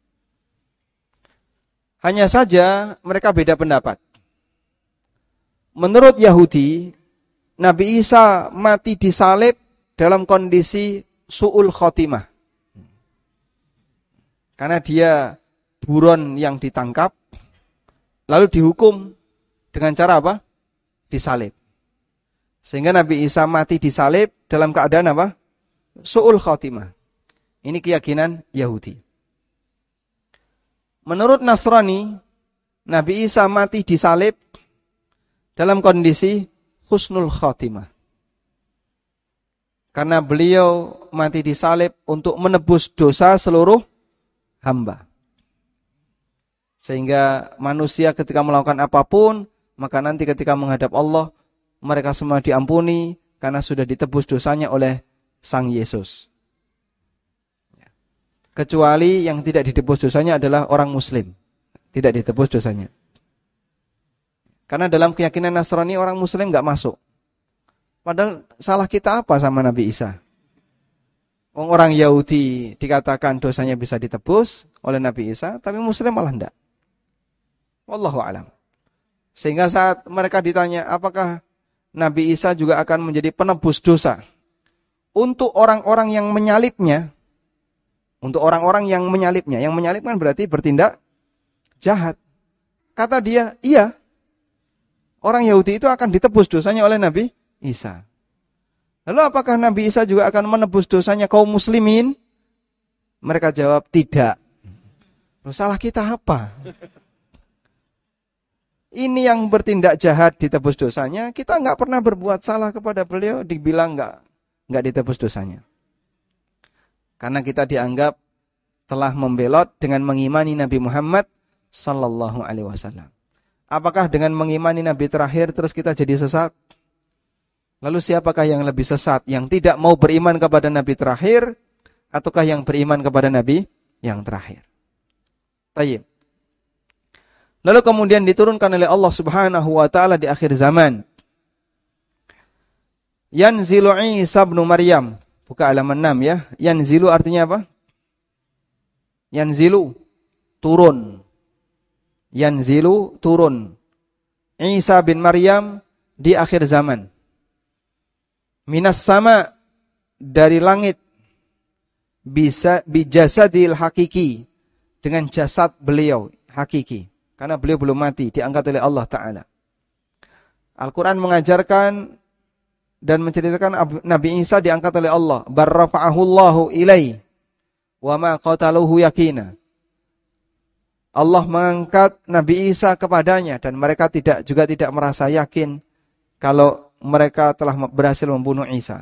Hanya saja mereka beda pendapat. Menurut Yahudi, Nabi Isa mati disalib dalam kondisi su'ul khotimah. Karena dia buron yang ditangkap, lalu dihukum dengan cara apa? Disalib. Sehingga Nabi Isa mati disalib dalam keadaan apa? Su'ul khotimah. Ini keyakinan Yahudi. Menurut Nasrani, Nabi Isa mati disalib dalam kondisi husnul khotimah. Karena beliau mati disalib untuk menebus dosa seluruh hamba. Sehingga manusia ketika melakukan apapun, maka nanti ketika menghadap Allah, mereka semua diampuni karena sudah ditebus dosanya oleh Sang Yesus. Kecuali yang tidak ditebus dosanya adalah orang Muslim. Tidak ditebus dosanya. Karena dalam keyakinan Nasrani orang Muslim nggak masuk. Padahal salah kita apa sama Nabi Isa? Orang Yahudi dikatakan dosanya bisa ditebus oleh Nabi Isa, tapi Muslim malah enggak. Wallahu a'lam. Sehingga saat mereka ditanya, apakah Nabi Isa juga akan menjadi penebus dosa untuk orang-orang yang menyalibnya? Untuk orang-orang yang menyalibnya. Yang menyalibkan berarti bertindak jahat. Kata dia, iya. Orang Yahudi itu akan ditebus dosanya oleh Nabi Isa. Lalu apakah Nabi Isa juga akan menebus dosanya kaum muslimin? Mereka jawab, tidak. Loh, salah kita apa? Ini yang bertindak jahat ditebus dosanya, kita enggak pernah berbuat salah kepada beliau, dibilang enggak enggak ditebus dosanya. Karena kita dianggap telah membelot dengan mengimani Nabi Muhammad sallallahu alaihi wasallam. Apakah dengan mengimani Nabi terakhir terus kita jadi sesat? Lalu siapakah yang lebih sesat? Yang tidak mau beriman kepada Nabi terakhir ataukah yang beriman kepada Nabi yang terakhir? Tayyib. Lalu kemudian diturunkan oleh Allah Subhanahu wa taala di akhir zaman. Yanzilu Isa ibn Maryam. Buka halaman enam ya. Yanzilu artinya apa? Yanzilu turun. Yanzilu turun. Isa bin Maryam di akhir zaman. Minas sama dari langit. Bisa bijasadil hakiki. Dengan jasad beliau hakiki. Karena beliau belum mati, diangkat oleh Allah Ta'ala. Al-Quran mengajarkan dan menceritakan Nabi Isa diangkat oleh Allah. Barrafa'ahu Allahu ilaih. Wa ma qataluhu yakina. Allah mengangkat Nabi Isa kepadanya. Dan mereka tidak juga tidak merasa yakin kalau mereka telah berhasil membunuh Isa.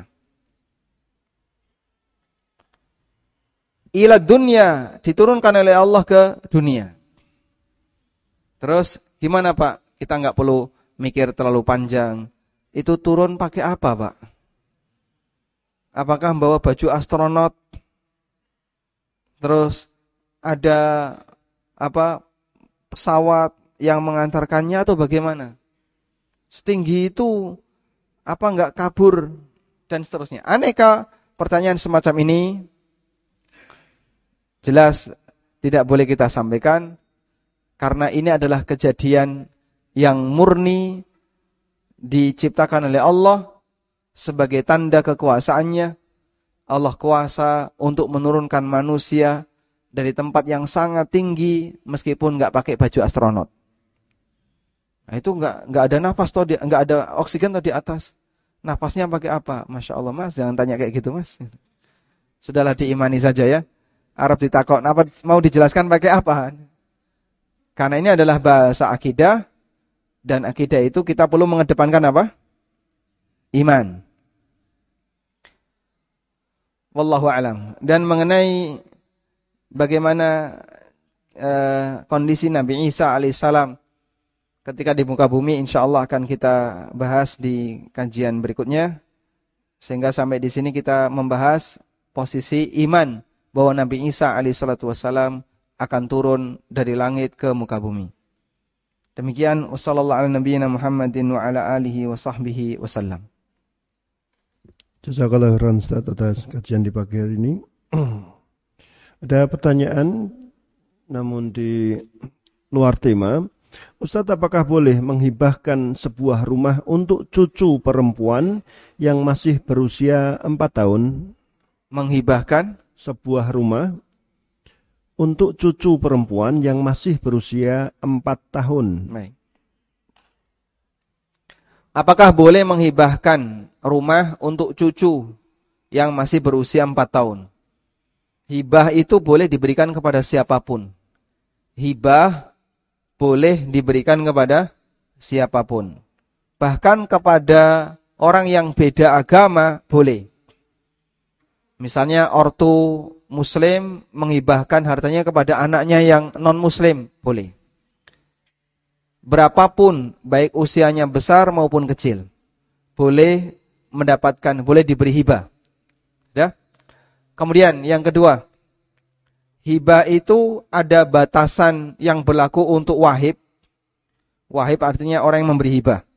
Ila dunya, diturunkan oleh Allah ke dunia. Terus gimana Pak? Kita nggak perlu mikir terlalu panjang. Itu turun pakai apa Pak? Apakah membawa baju astronot? Terus ada apa pesawat yang mengantarkannya atau bagaimana? Setinggi itu apa nggak kabur dan seterusnya? Aneka pertanyaan semacam ini jelas tidak boleh kita sampaikan. Karena ini adalah kejadian yang murni diciptakan oleh Allah sebagai tanda kekuasaannya. Allah kuasa untuk menurunkan manusia dari tempat yang sangat tinggi meskipun nggak pakai baju astronot. Nah, itu enggak enggak ada nafas atau enggak ada oksigen atau di atas. Nafasnya pakai apa? Masya Allah Mas, jangan tanya kayak gitu Mas. Sudahlah diimani saja ya. Arab ditakok, apa mau dijelaskan pakai apa? Karena ini adalah bahasa akidah, dan akidah itu kita perlu mengedepankan apa? Iman. Wallahu a'lam. Dan mengenai bagaimana uh, kondisi Nabi Isa alaihissalam ketika di muka bumi, insyaallah akan kita bahas di kajian berikutnya. Sehingga sampai di sini kita membahas posisi iman bahwa Nabi Isa alaihissalatu wassalam akan turun dari langit ke muka bumi. Demikian, wassallallahu ala nabiyyina Muhammadin wa ala alihi wa sahbihi wasallam. Jazakallahu khairan Ustaz atas kajian di pagi hari ini. Ada pertanyaan namun di luar tema. Ustaz, apakah boleh menghibahkan sebuah rumah untuk cucu perempuan yang masih berusia empat tahun? Menghibahkan sebuah rumah untuk cucu perempuan yang masih berusia empat tahun. Baik. Apakah boleh menghibahkan rumah untuk cucu yang masih berusia empat tahun? Hibah itu boleh diberikan kepada siapapun. Hibah boleh diberikan kepada siapapun. Bahkan kepada orang yang beda agama boleh. Misalnya ortu muslim menghibahkan hartanya kepada anaknya yang non-muslim, boleh. Berapapun, baik usianya besar maupun kecil, boleh mendapatkan, boleh diberi hibah. Ya? Kemudian yang kedua, hibah itu ada batasan yang berlaku untuk wahib. Wahib artinya orang yang memberi hibah.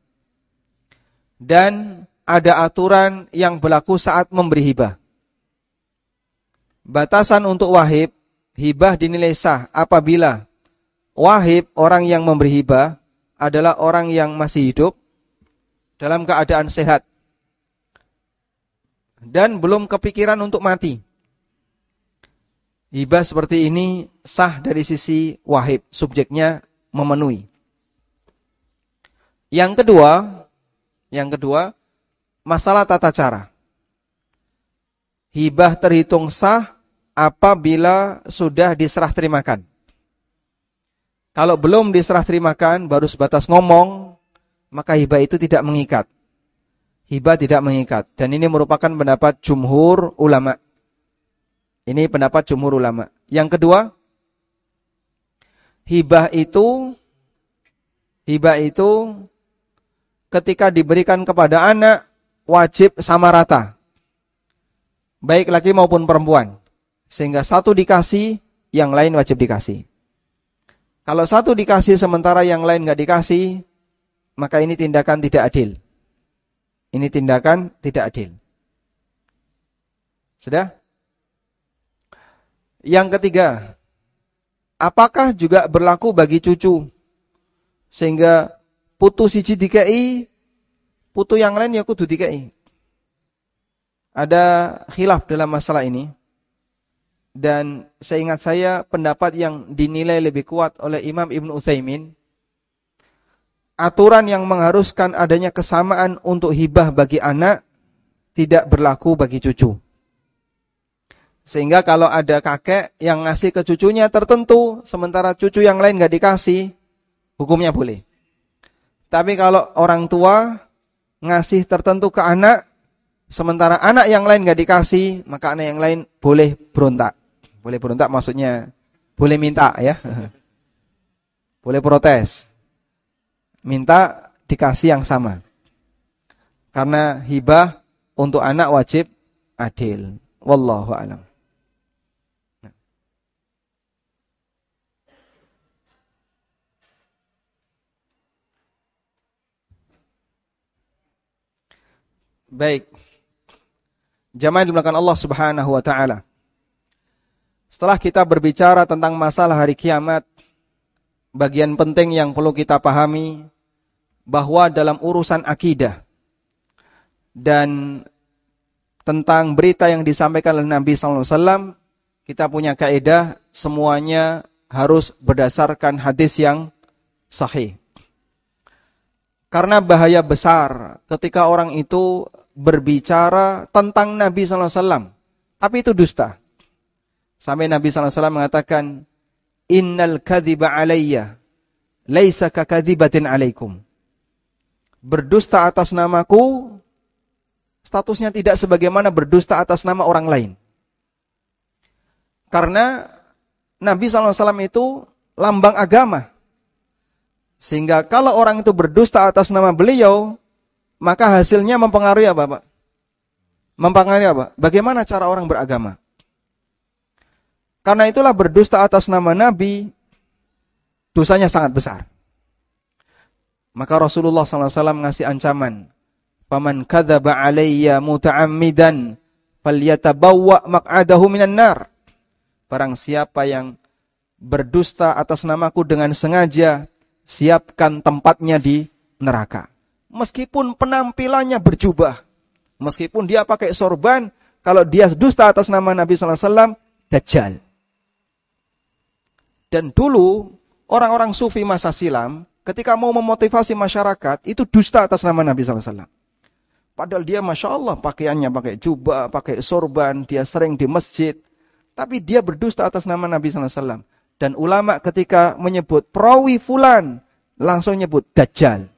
Dan ada aturan yang berlaku saat memberi hibah. Batasan untuk wahib, hibah dinilai sah apabila wahib, orang yang memberi hibah, adalah orang yang masih hidup dalam keadaan sehat dan belum kepikiran untuk mati. Hibah seperti ini sah dari sisi wahib, subjeknya memenuhi. Yang kedua, yang kedua, masalah tata cara. Hibah terhitung sah apabila sudah diserah terimakan. Kalau belum diserah terimakan, baru sebatas ngomong, maka hibah itu tidak mengikat. Hibah tidak mengikat. Dan ini merupakan pendapat jumhur ulama. Ini pendapat jumhur ulama. Yang kedua, hibah itu, hibah itu ketika diberikan kepada anak, wajib sama rata. Baik laki maupun perempuan. Sehingga satu dikasih, yang lain wajib dikasih. Kalau satu dikasih sementara yang lain nggak dikasih, maka ini tindakan tidak adil. Ini tindakan tidak adil. Sudah? Yang ketiga, apakah juga berlaku bagi cucu? Sehingga putu siji dikei, putu yang lain ya kudu dikei. Ada khilaf dalam masalah ini. Dan seingat saya pendapat yang dinilai lebih kuat oleh Imam Ibn Utsaimin, aturan yang mengharuskan adanya kesamaan untuk hibah bagi anak tidak berlaku bagi cucu. Sehingga kalau ada kakek yang ngasih ke cucunya tertentu, sementara cucu yang lain gak dikasih, hukumnya boleh. Tapi kalau orang tua ngasih tertentu ke anak, sementara anak yang lain gak dikasih, maka anak yang lain boleh berontak. Boleh berontak maksudnya boleh minta ya. Boleh protes. Minta dikasih yang sama. Karena hibah untuk anak wajib adil. Wallahu a'lam. Baik. Jamaah yang dimuliakan Allah Subhanahu wa taala. Setelah kita berbicara tentang masalah hari kiamat, bagian penting yang perlu kita pahami bahwa dalam urusan akidah dan tentang berita yang disampaikan oleh Nabi sallallahu alaihi wasallam, kita punya kaidah semuanya harus berdasarkan hadis yang sahih. Karena bahaya besar ketika orang itu berbicara tentang Nabi sallallahu alaihi wasallam, tapi itu dusta. Sampai Nabi sallallahu alaihi wasallam mengatakan, "Innal kadhiba alayya laisa kakadhibatin alaikum." Berdusta atas namaku statusnya tidak sebagaimana berdusta atas nama orang lain. Karena Nabi sallallahu alaihi wasallam itu lambang agama. Sehingga kalau orang itu berdusta atas nama beliau, maka hasilnya mempengaruhi apa, Pak? Mempengaruhi apa? Bagaimana cara orang beragama? Karena itulah berdusta atas nama Nabi, dosanya sangat besar. Maka Rasulullah sallallahu alaihi wasallam ngasih ancaman, "Faman kadzaba alayya muta'ammidan falyatabawwa maq'adahu minan nar." Barang siapa yang berdusta atas namaku dengan sengaja, siapkan tempatnya di neraka. Meskipun penampilannya berjubah, meskipun dia pakai sorban, kalau dia dusta atas nama Nabi sallallahu alaihi wasallam, dajjal. Dan dulu orang-orang sufi masa silam ketika mau memotivasi masyarakat itu dusta atas nama Nabi sallallahu alaihi wasallam. Padahal dia masya Allah pakaiannya pakai jubah, pakai sorban, dia sering di masjid, tapi dia berdusta atas nama Nabi sallallahu alaihi wasallam. Dan ulama ketika menyebut perawi fulan langsung nyebut dajjal.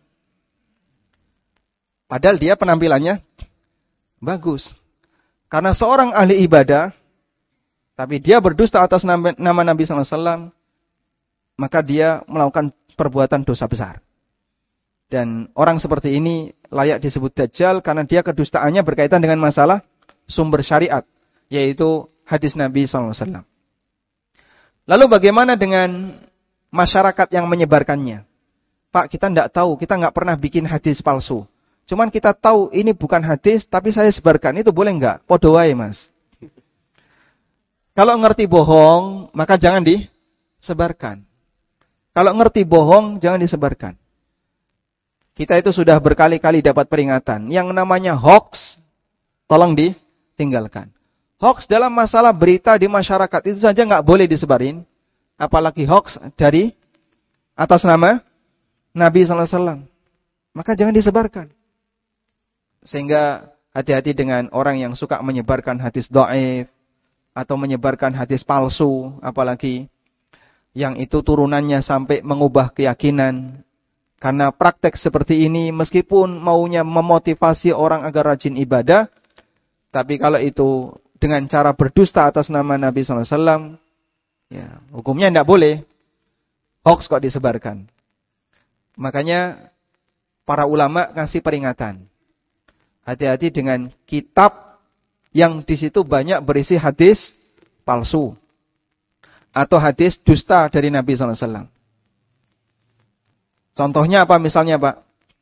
Padahal dia penampilannya bagus. Karena seorang ahli ibadah, tapi dia berdusta atas nama, nama Nabi sallallahu alaihi wasallam, maka dia melakukan perbuatan dosa besar. Dan orang seperti ini layak disebut dajjal karena dia kedustaannya berkaitan dengan masalah sumber syariat, yaitu hadis Nabi sallallahu alaihi wasallam. Lalu bagaimana dengan masyarakat yang menyebarkannya? Pak, kita tidak tahu, kita nggak pernah bikin hadis palsu. Cuman kita tahu ini bukan hadis, tapi saya sebarkan. Itu boleh nggak? Podo wae, Mas. Kalau ngerti bohong, maka jangan disebarkan. Kalau ngerti bohong, jangan disebarkan. Kita itu sudah berkali-kali dapat peringatan. Yang namanya hoax, tolong ditinggalkan. Hoax dalam masalah berita di masyarakat itu saja nggak boleh disebarin. Apalagi hoax dari atas nama Nabi sallallahu alaihi wasallam. Maka jangan disebarkan. Sehingga hati-hati dengan orang yang suka menyebarkan hadis dhaif atau menyebarkan hadis palsu, apalagi yang itu turunannya sampai mengubah keyakinan. Karena praktek seperti ini meskipun maunya memotivasi orang agar rajin ibadah, tapi kalau itu dengan cara berdusta atas nama Nabi sallallahu alaihi wasallam, ya, hukumnya tidak boleh. Hoax kok disebarkan. Makanya para ulama ngasih peringatan. Hati-hati dengan kitab yang di situ banyak berisi hadis palsu atau hadis dusta dari Nabi sallallahu alaihi wasallam. Contohnya apa misalnya, Pak?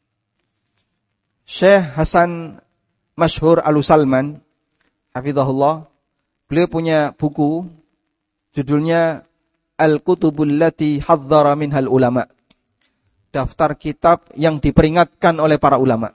Syekh Hasan Masyhur Al-Salman, hafizahullah, beliau punya buku judulnya Al-Kutubul Lati Hadzara Minhal Ulama. Daftar kitab yang diperingatkan oleh para ulama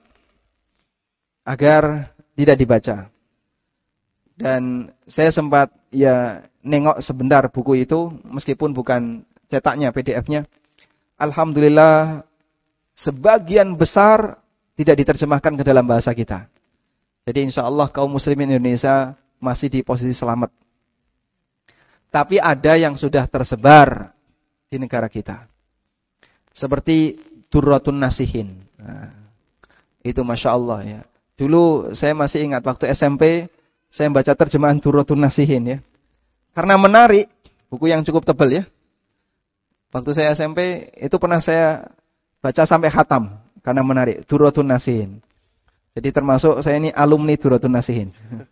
agar tidak dibaca. Dan saya sempat ya nengok sebentar buku itu, meskipun bukan cetaknya, P D F-nya. Alhamdulillah, sebagian besar tidak diterjemahkan ke dalam bahasa kita. Jadi insya Allah kaum muslimin Indonesia masih di posisi selamat. Tapi ada yang sudah tersebar di negara kita. Seperti Durratun Nasihin. Nah, itu Masya Allah ya. Dulu saya masih ingat waktu S M P, saya membaca terjemahan Durratun Nasihin ya. Karena menarik, buku yang cukup tebal ya. Waktu saya S M P, itu pernah saya baca sampai khatam. Karena menarik, Durratun Nasihin. Jadi termasuk saya ini alumni Durratun Nasihin.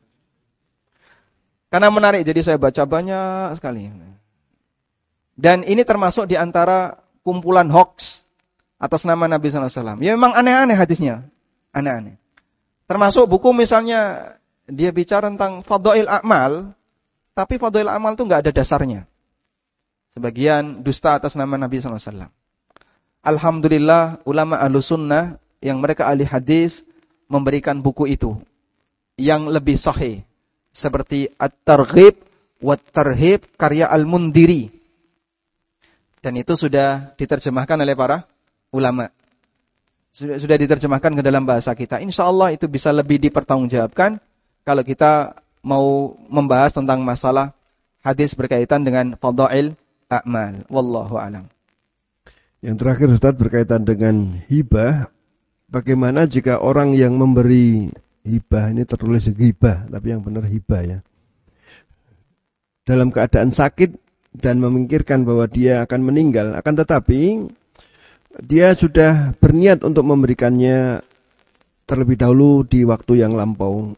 Karena menarik, jadi saya baca banyak sekali. Dan ini termasuk di antara kumpulan hoax atas nama Nabi sallallahu alaihi wasallam. Ya memang aneh-aneh hadisnya. Aneh-aneh. Termasuk buku misalnya, dia bicara tentang fadhail a'mal, tapi fadhail a'mal itu enggak ada dasarnya. Sebagian dusta atas nama Nabi sallallahu alaihi wasallam. Alhamdulillah, ulama Ahlussunnah yang mereka ahli hadis memberikan buku itu yang lebih sahih, seperti At-Targhib wa Tarhib karya Al-Mundiri. Dan itu sudah diterjemahkan oleh para ulama. sudah, sudah diterjemahkan ke dalam bahasa kita. Insya Allah itu bisa lebih dipertanggungjawabkan kalau kita mau membahas tentang masalah hadis berkaitan dengan fadail a'mal. Wallahu a'lam. Yang terakhir Ustaz berkaitan dengan hibah. Bagaimana jika orang yang memberi hibah, ini tertulis hibah, tapi yang benar hibah ya, dalam keadaan sakit dan memikirkan bahwa dia akan meninggal, akan tetapi dia sudah berniat untuk memberikannya terlebih dahulu di waktu yang lampau.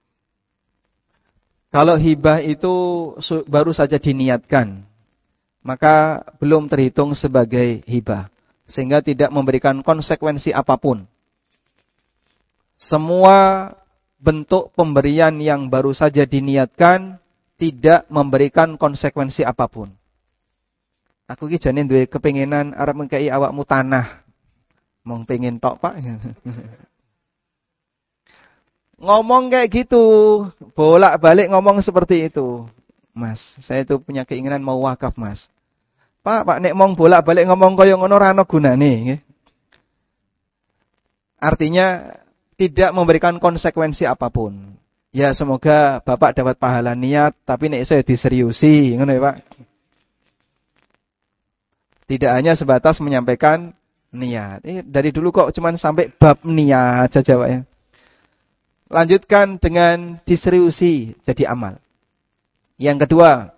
Kalau hibah itu baru saja diniatkan, maka belum terhitung sebagai hibah, sehingga tidak memberikan konsekuensi apapun. Semua bentuk pemberian yang baru saja diniatkan tidak memberikan konsekuensi apapun. Aku ki jane duwe kepinginan arep ngekeki awakmu tanah. Mong pengen tok, Pak. Ngomong kayak gitu, bolak-balik ngomong seperti itu. Mas, saya itu punya keinginan mau wakaf, Mas. Pak, Pak nek mong bolak-balik ngomong kaya ngono ora ana gunane, nggih. Artinya tidak memberikan konsekuensi apapun. Ya semoga Bapak dapat pahala niat, tapi nek saya diseriusi, ngono ya Pak. Tidak hanya sebatas menyampaikan niat. Eh, dari dulu kok cuman sampai bab niat saja Pak ya. Lanjutkan dengan diseriusi jadi amal. Yang kedua,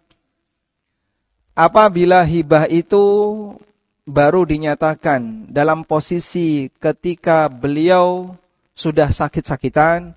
apabila hibah itu baru dinyatakan dalam posisi ketika beliau sudah sakit-sakitan,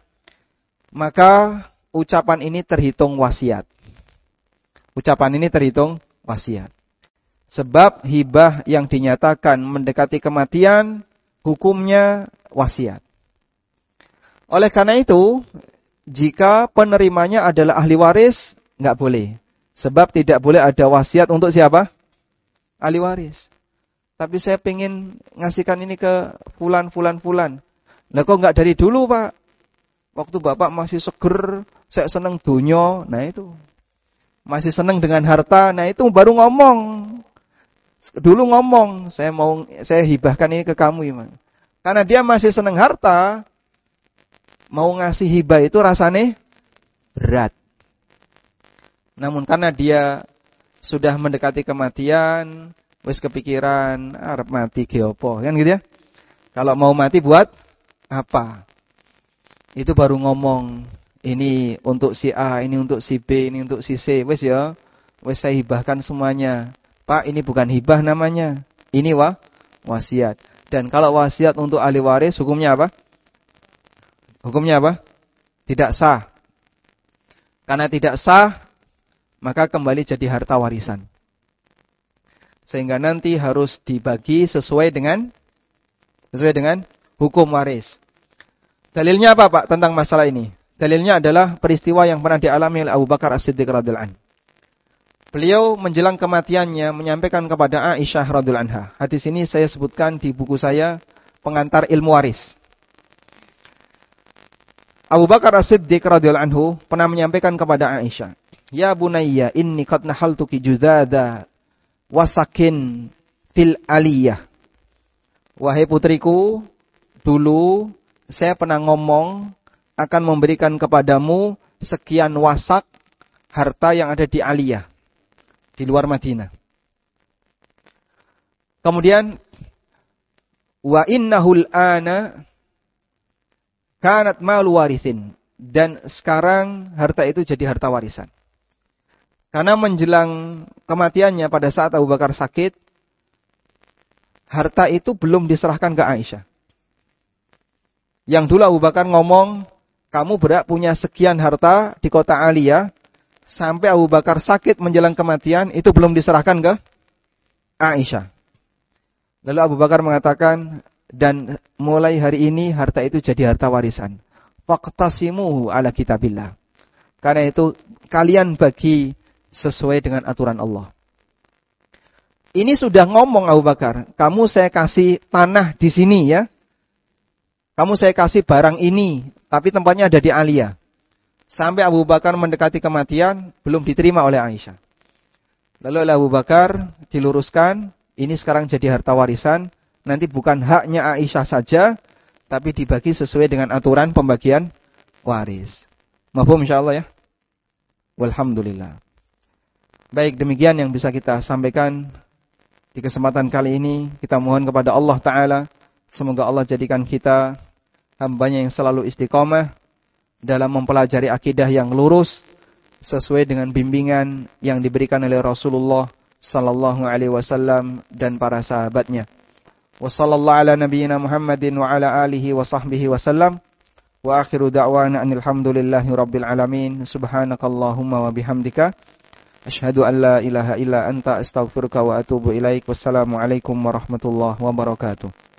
maka ucapan ini terhitung wasiat. Ucapan ini terhitung wasiat. Sebab hibah yang dinyatakan mendekati kematian, hukumnya wasiat. Oleh karena itu, jika penerimanya adalah ahli waris, enggak boleh. Sebab tidak boleh ada wasiat untuk siapa? Ahli waris. Tapi saya pengen ngasihkan ini ke fulan, fulan, fulan. Lah kok enggak dari dulu, Pak? Waktu Bapak masih seger, saya senang dunya, nah itu. Masih senang dengan harta, nah itu baru ngomong. Dulu ngomong, saya mau saya hibahkan ini ke kamu, Imam. Karena dia masih senang harta, mau ngasih hibah itu rasanya berat. Namun karena dia sudah mendekati kematian, wis kepikiran arep mati ge opo, kan gitu ya. Kalau mau mati buat apa? Itu baru ngomong, ini untuk si A, ini untuk si B, ini untuk si C. Wis ya, wis saya hibahkan semuanya. Pak, ini bukan hibah namanya. Ini wah, wasiat. Dan kalau wasiat untuk ahli waris, hukumnya apa? Hukumnya apa? Tidak sah. Karena tidak sah, maka kembali jadi harta warisan. Sehingga nanti harus dibagi sesuai dengan sesuai dengan hukum waris. Dalilnya apa Pak tentang masalah ini? Dalilnya adalah peristiwa yang pernah dialami oleh Abu Bakar As-Siddiq radhiyallahu anhu. Beliau menjelang kematiannya menyampaikan kepada Aisyah radhiyallahu anha. Hadis ini saya sebutkan di buku saya Pengantar Ilmu Waris. Abu Bakar As-Siddiq radhiyallahu anhu pernah menyampaikan kepada Aisyah, "Ya bunayya, inni qad nahaltuki juzada wasakin fil aliyah." Wahai putriku, dulu saya pernah ngomong akan memberikan kepadamu sekian wasak harta yang ada di Aliyah, di luar Madinah. Kemudian wa innahul ana kanat malu warithin, dan sekarang harta itu jadi harta warisan. Karena menjelang kematiannya pada saat Abu Bakar sakit, harta itu belum diserahkan ke Aisyah. Yang dulu Abu Bakar ngomong, kamu berhak punya sekian harta di kota Aliyah, sampai Abu Bakar sakit menjelang kematian, itu belum diserahkan ke Aisyah. Lalu Abu Bakar mengatakan, dan mulai hari ini harta itu jadi harta warisan. Faqtasimuhu ala kitabillah. Karena itu kalian bagi sesuai dengan aturan Allah. Ini sudah ngomong Abu Bakar, kamu saya kasih tanah di sini ya. Kamu saya kasih barang ini, tapi tempatnya ada di Aliyah. Sampai Abu Bakar mendekati kematian, belum diterima oleh Aisyah. Lalu oleh Abu Bakar diluruskan, ini sekarang jadi harta warisan, nanti bukan haknya Aisyah saja, tapi dibagi sesuai dengan aturan pembagian waris. Mafhum insyaallah ya. Walhamdulillah. Baik, demikian yang bisa kita sampaikan di kesempatan kali ini. Kita mohon kepada Allah Ta'ala, semoga Allah jadikan kita hambanya yang selalu istiqomah dalam mempelajari akidah yang lurus sesuai dengan bimbingan yang diberikan oleh Rasulullah sallallahu alaihi wasallam dan para sahabatnya. Wa sallallahu ala nabiyyina Muhammadin wa ala alihi wa sahbihi wasallam. Wa akhiru da'wana anil hamdulillahi rabbil alamin. Subhanakallahumma wa bihamdika asyhadu an la ilaha illa anta astaghfiruka wa atubu ilaik. Wassalamu alaikum warahmatullahi wabarakatuh.